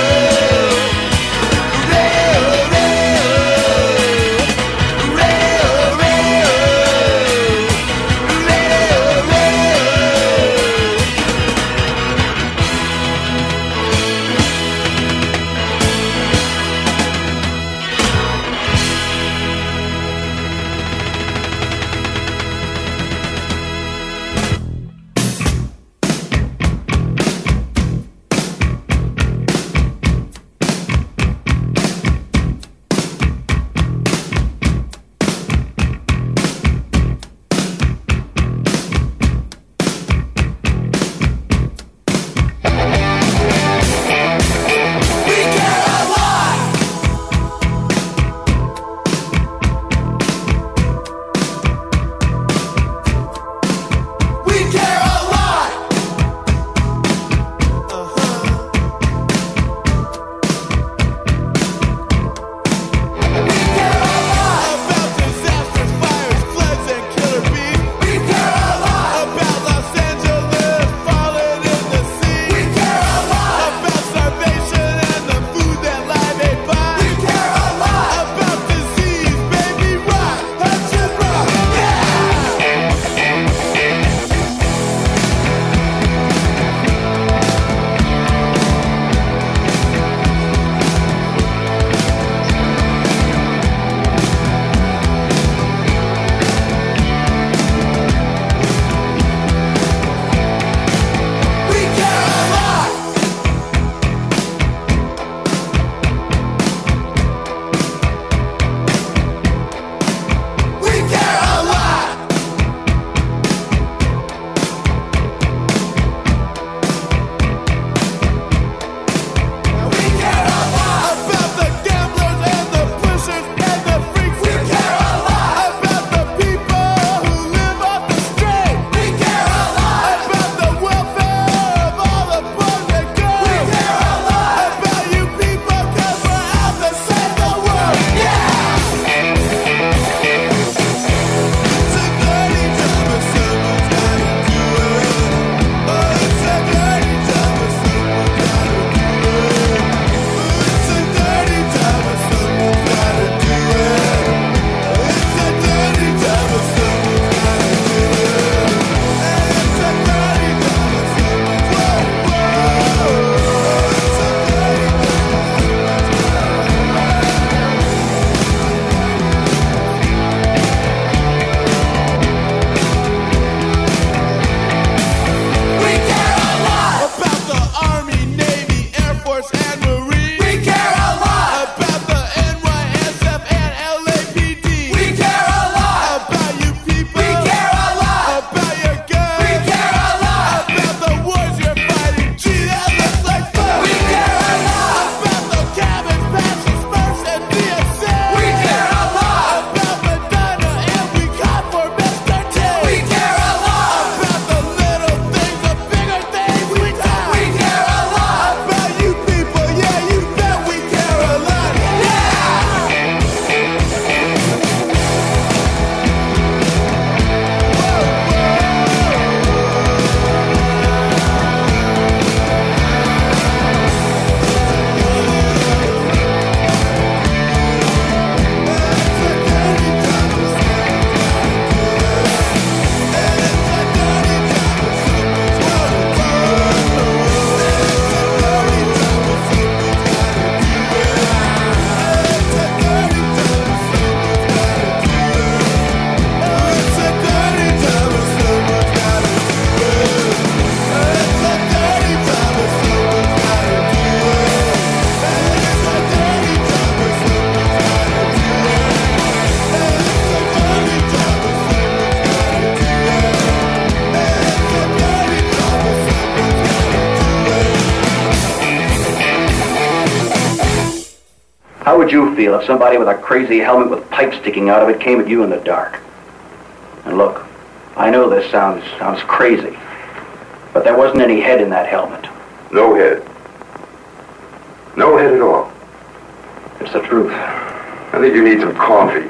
S18: would you feel if somebody with a crazy helmet with pipes sticking out of it came at you in the dark? And look, I know this sounds crazy, but there wasn't any head in that helmet.
S19: No head. No head at all.
S18: It's the truth.
S19: I think you need some coffee.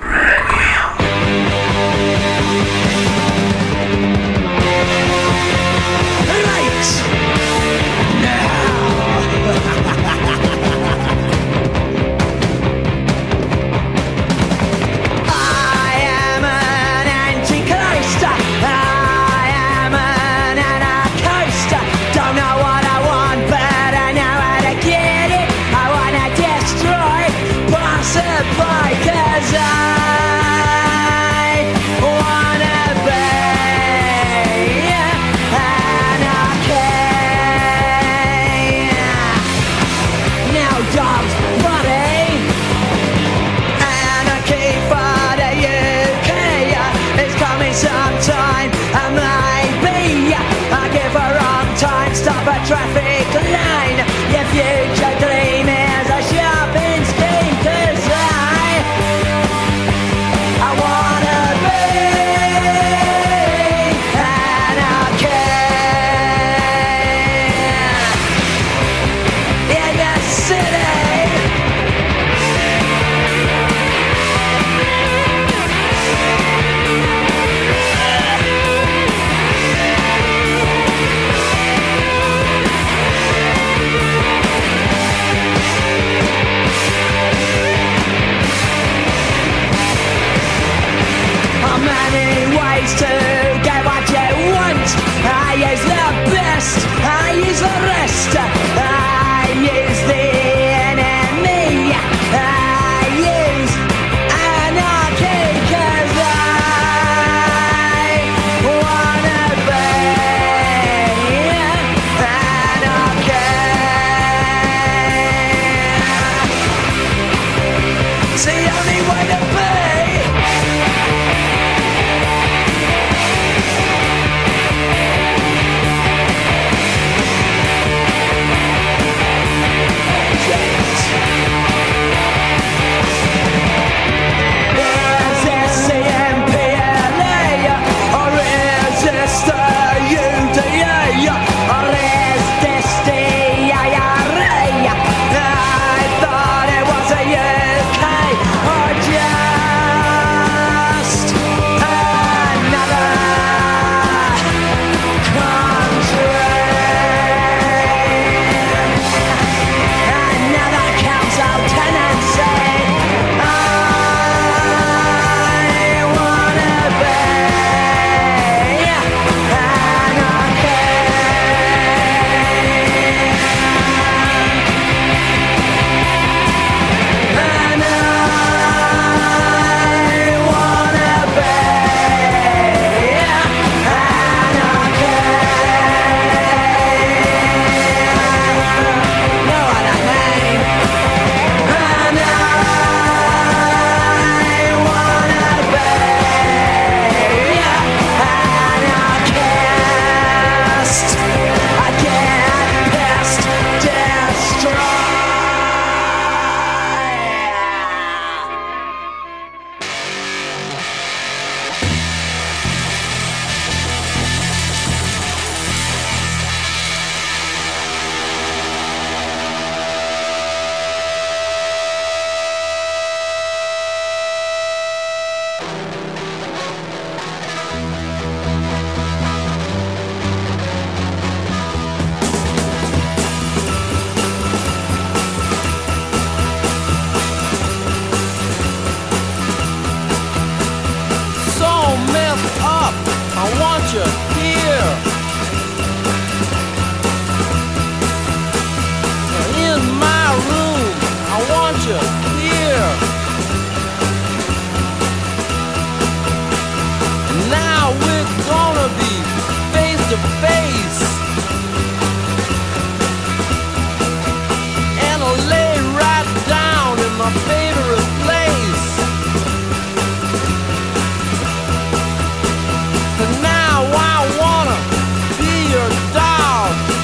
S5: Cause I wanna be anarchy. Now dogs body anarchy for the UK is coming sometime, and maybe I'll give a wrong time, stop a traffic line. Your future dream is a shopping scheme, cause I wanna be anarchy in the city. Many ways to get what you want. I use the best, I use the rest, I use the enemy, I use anarchy, cause I wanna be anarchy. It's the only way to be.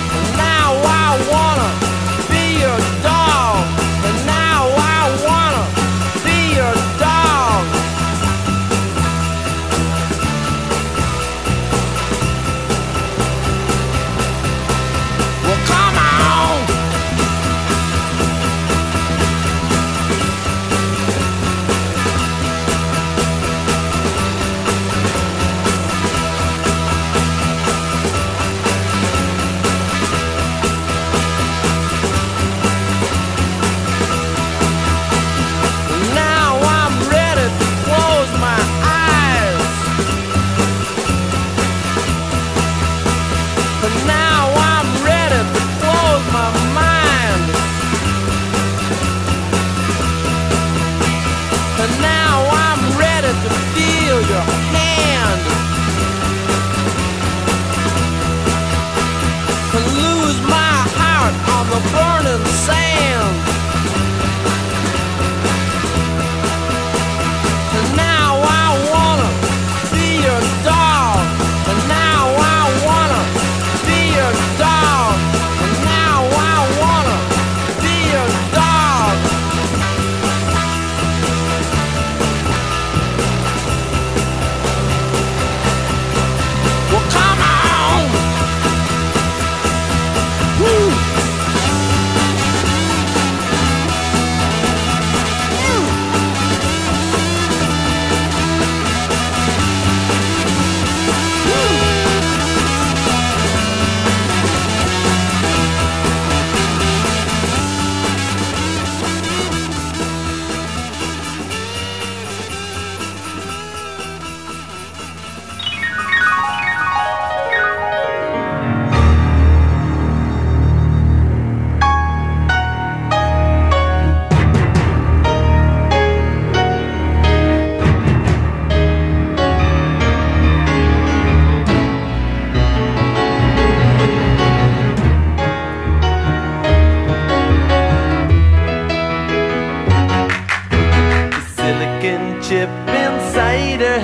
S11: Now I wanna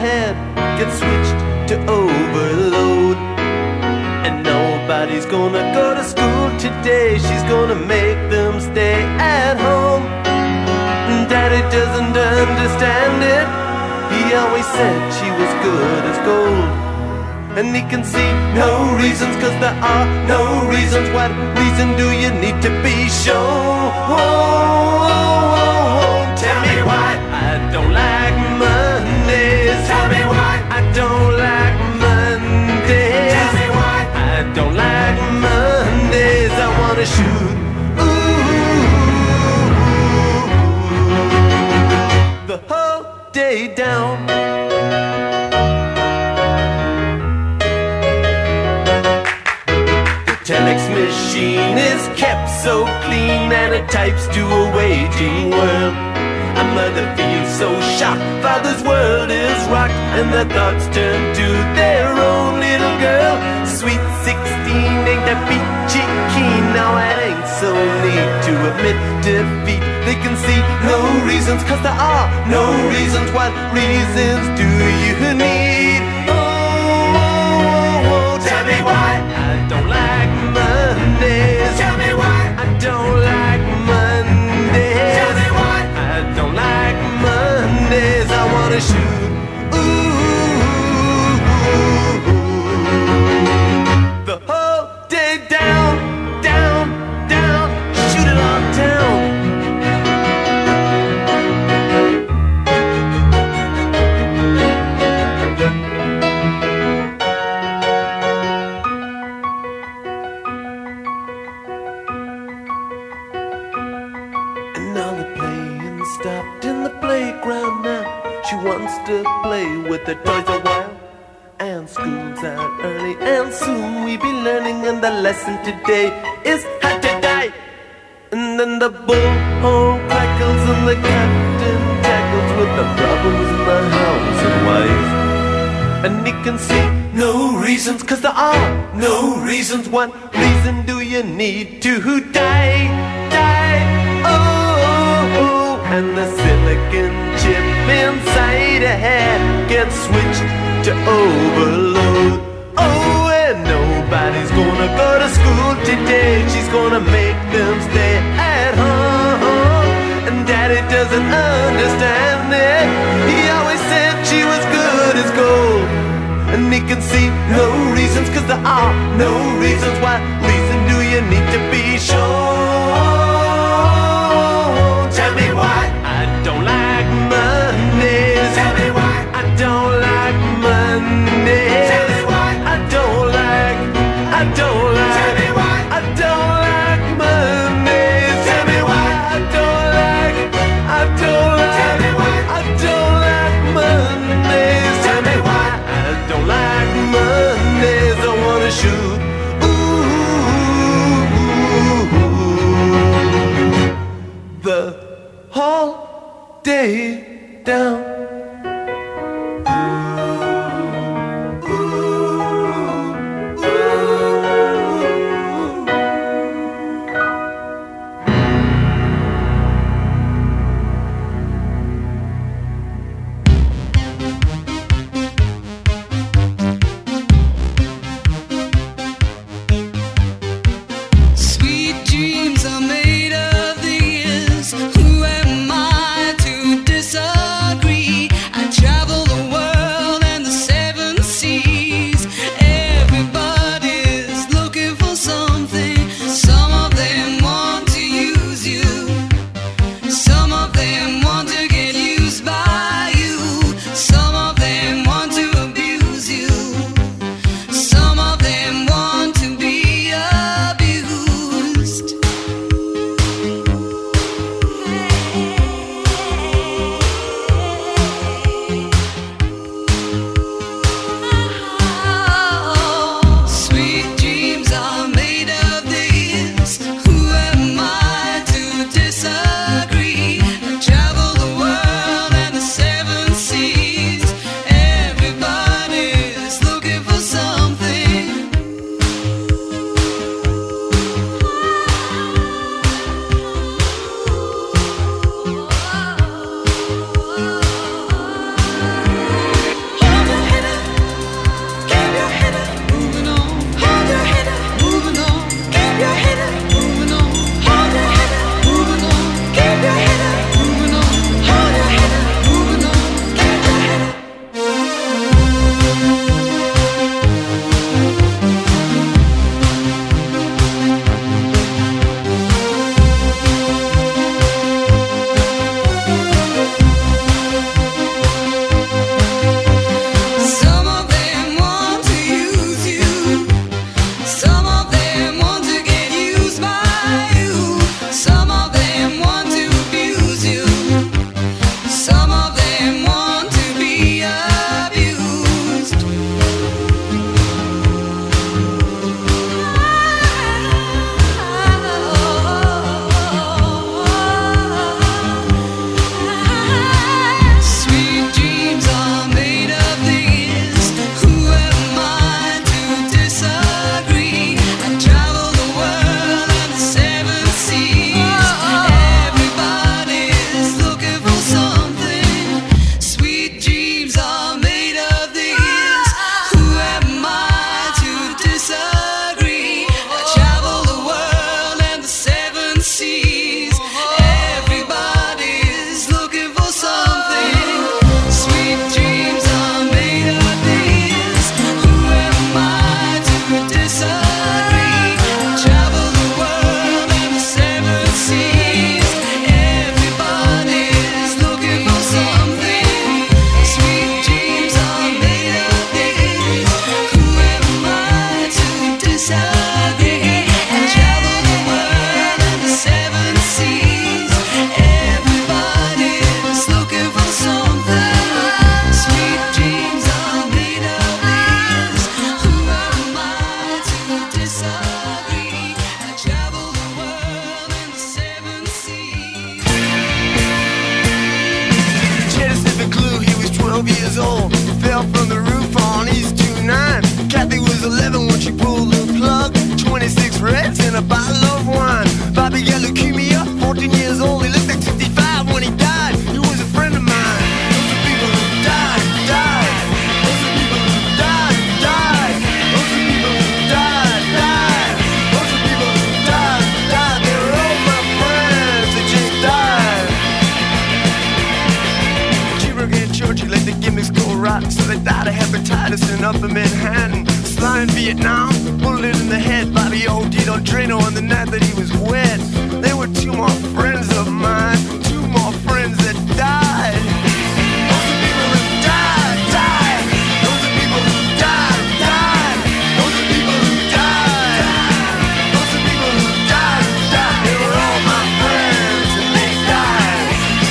S9: ahead gets switched to overload. And nobody's gonna go to school today. She's gonna make them stay at home. Daddy doesn't understand it. He always said she was good as gold. And he can see no reasons, 'cause there are no reasons. What reason do you need to be shown? Tell me why I don't like Mondays. Tell me why I don't like Mondays. Tell me why I don't like Mondays. I wanna shoot the whole day down. The telex machine is kept so clean, and it types to a waging world. A mother feels so shocked, father's world is rocked, and their thoughts turn to their own little girl. Sweet 16 ain't that peachy keen. Now it ain't so neat to admit defeat. They can see no reasons, 'cause there are no reasons. What reasons do you need? Tell me why I don't like Mondays. Tell me why I don't like Mondays. Tell me why I don't like Mondays. I wanna shoot the whole day down, down, down. Shoot it on down. And now the playing stopped in the playground now. She wants to play with the toys a while. And school's out early, and soon we be learning. And the lesson today is how to die. And then the bullhorn crackles, and the captain tackles with the problems in the house and wife. And he can see no reasons, 'cause there are no reasons. What reason do you need to die? Die, oh. And the silicon chip inside her head gets switched to overload. Oh, and nobody's gonna go to school today. She's gonna make them stay at home. And Daddy doesn't understand it. He always said she was good as gold. And he can see no reasons, 'cause there are no reasons. What reason do you need to be shown? Tell me why I don't like Mondays. Tell me why I don't like Mondays. Tell me why I don't like Tell me why I don't like Mondays. Tell me why I don't like Tell me why I don't like Mondays. Tell me why I don't like Mondays. I wanna shoot old, fell from the roof on East 29. Kathy was 11 when she pulled the plug. 26 Reds and a bottle of wine. Bobby got leukemia, 14 years old. He looked like 65 when he died. He was a friend of mine. Those are people who died, died. Those are people who died, died. Those are people who died, died. Those are people who died, died. They were all my friends that just died. Cheeseburger and Georgie let the gimmicks go rotten, so they died of hepatitis in Upper Manhattan. Sly in Vietnam, bullet in the head. Bobby OD'd on Drano on the night that he was wet. There were two more friends of mine, two more friends that died. Those are people who died, died. Those are people who died, died. Those are people who died. Those are people who died, died. They were all my friends and they died.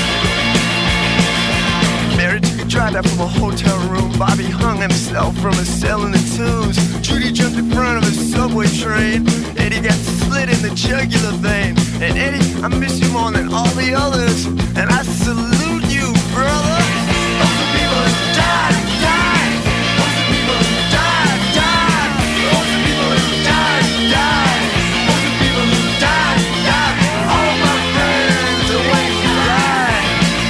S9: Mary took a drive out from a hotel room. Bobby hung himself from a cell in the Tombs. Judy jumped in front of a subway train. Eddie got slit in the jugular vein. And Eddie, I miss you more than all the others. And I salute you, brother. Those are people who died, died. Those are people who died, died. Those are people who died, died. Those are people who died, died. All my friends are when you died.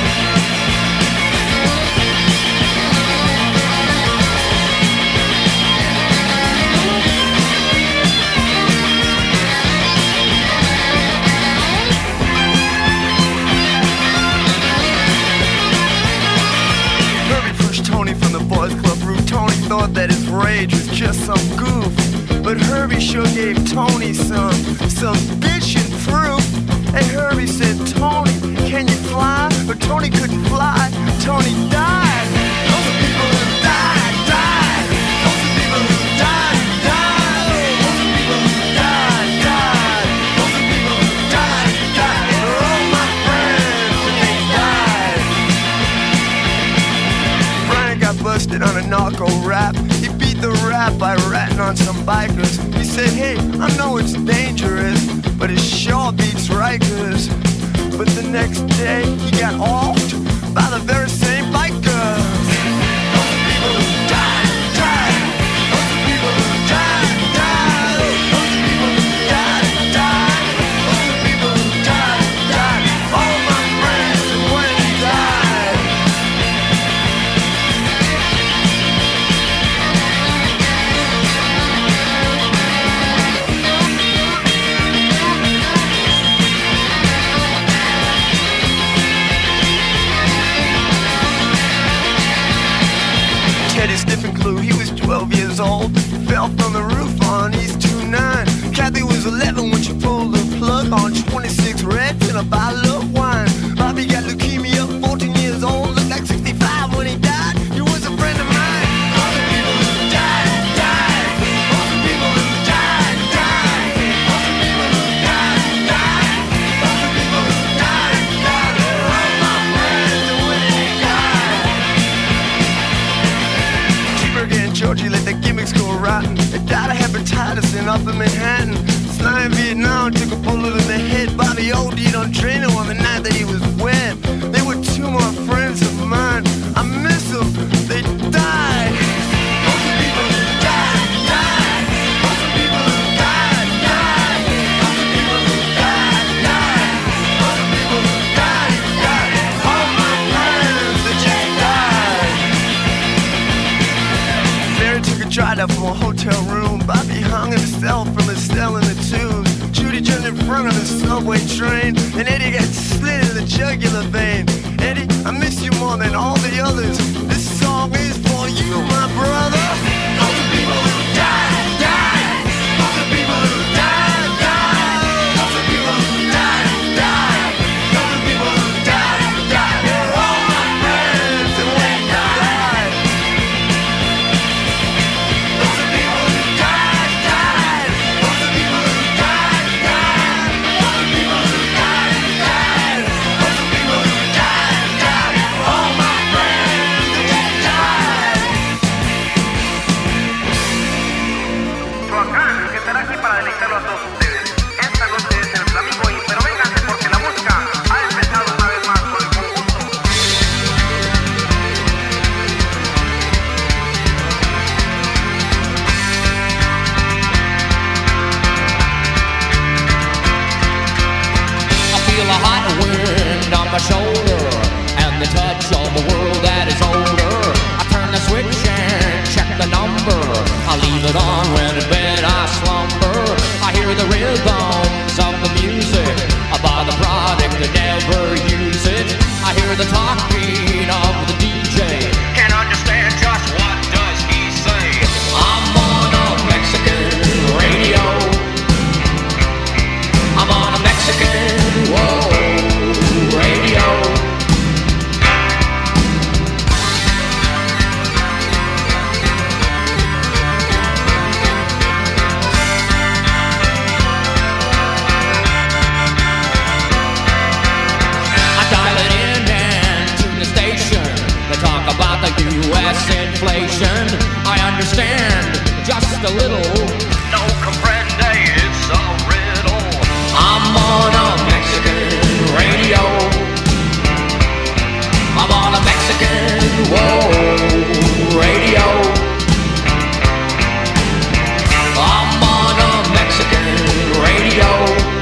S9: Tony from the Boys Club roof. Tony thought that his rage was just some goof, but Herbie sure gave Tony some bitchin' proof. And Herbie said, Tony, can you fly? But Tony couldn't fly. Tony died. Those are people who died, died. Those are people who died, died. Those are people who died, died. Those are people who died, died. They're all my friends and they died. Brian got busted on a narco rap. He beat the rap by ratting on some bikers. He said, hey, I know it's dangerous, but it sure beats Rikers. But the next day, he got offed by the very same bikers. Those are people who died, died. Those are people who died, died. Those are people who died, died. Those are people who died, died. All my friends and when he died. Teddy Stiffenclue, he was 12 years old, fell from the roof on East 29. Kathy was 11 when she pulled the plug on 26 Reds and a bottle of wine. Bobby got leukemia, 14 years old, looked like 65 when he died. He was a friend of mine. All the people who died, died. All the people who died, died. All the people who died, died. All the people who died, died. They're all my friends and when they died. Cheeseburger and Georgie let the gimmicks go rotten. They died of hepatitis in Upper Manhattan. Sly in Vietnam took a bullet in the head. Bobby OD'd on Drano on the night that he was wet. They were two more friends of mine. I miss them. They died. Those are people who died, died. Those are people who died, died. Those are people who died, died. Those are people who died, died. All my friends that just died. Mary took a drive out from a hotel room. Bobby hung himself from a cell in the Tubes. Judy jumped in front of the subway train. And Eddie got slit in the jugular vein. Eddie, I miss you more than all the others. This song is for you, my brother. Those are people who died, died. Those are people who died, died. Those are people who died, died. Those are people who died, died. They're all my friends and when they died. Those are people who died, died. Those are people who died, died. Those are people who died, died. Those are people who died, died. All my friends and they died.
S12: inflation. I understand just a little. No comprende, it's a riddle. I'm on a Mexican radio. I'm on a Mexican, whoa, radio. I'm on a Mexican radio.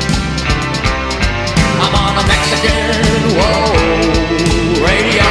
S12: I'm on a Mexican, whoa, radio.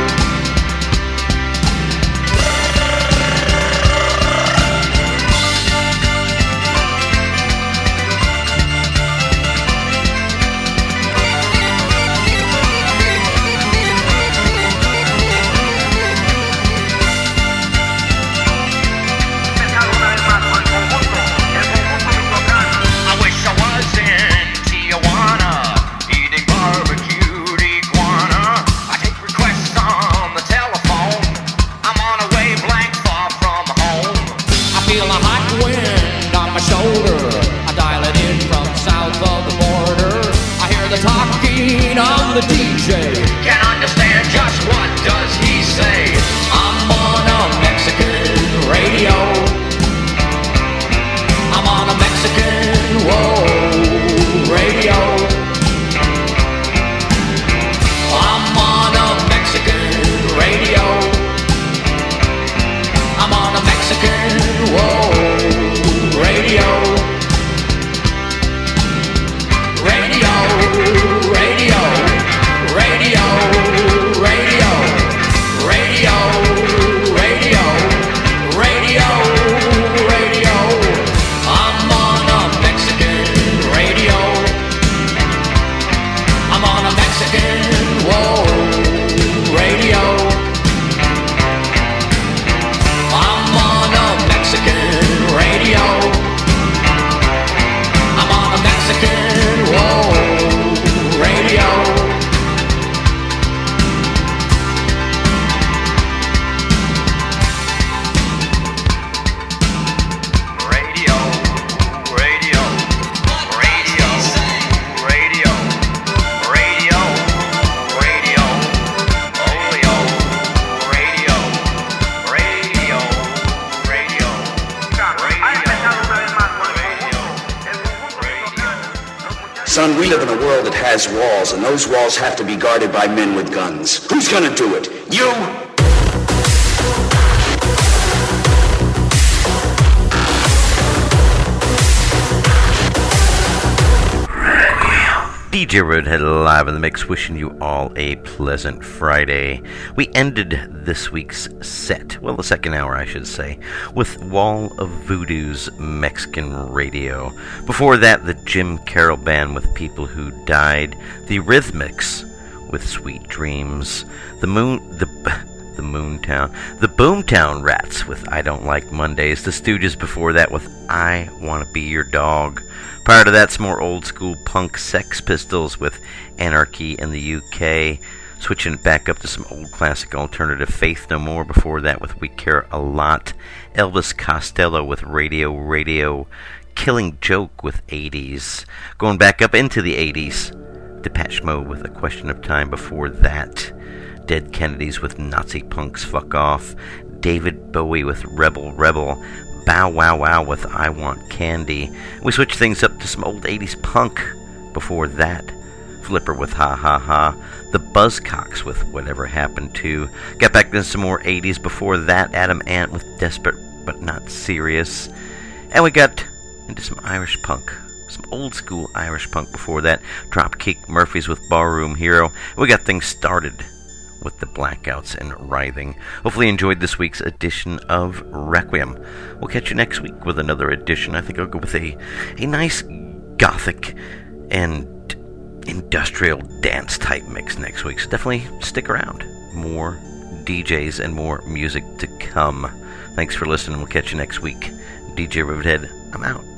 S12: The DJ can't understand just what does he say. I'm on a Mexican radio. I'm on a Mexican, whoa, radio. I'm on a Mexican radio. I'm on a Mexican, whoa, radio.
S20: Son, we live in a world that has walls, and those walls have to be guarded by men with guns. Who's gonna do it? You?
S2: DJ Redhead live in the mix, wishing you all a pleasant Friday. We ended this week's set, well, the second hour, I should say, with Wall of Voodoo's Mexican Radio. Before that, the Jim Carroll Band with People Who Died, the Rhythmics with Sweet Dreams, the Boomtown Rats with I Don't Like Mondays, the Stooges before that with I Wanna Be Your Dog. Prior to that, some more old school punk Sex Pistols with Anarchy in the UK. Switching it back up to some old classic alternative, Faith No More. Before that with We Care A Lot. Elvis Costello with Radio. Killing Joke with 80s. Going back up into the 80s, Depeche Mode with A Question of Time. Before that, Dead Kennedys with Nazi Punks Fuck Off. David Bowie with Rebel. Bow Wow Wow with I Want Candy. We switched things up to some old 80s punk. Before that, Flipper with Ha Ha Ha. The Buzzcocks with Whatever Happened To. Got back to some more 80s. Before that, Adam Ant with Desperate But Not Serious. And we got into some Irish punk. Some old school Irish punk before that. Dropkick Murphys with Barroom Hero. We got things started with the Blackouts and Writhing. Hopefully you enjoyed this week's edition of Requiem. We'll catch you next week with another edition. I think I'll go with a nice gothic and industrial dance type mix next week. So definitely stick around. More DJs and more music to come. Thanks for listening. We'll catch you next week. DJ Rivethead, I'm out.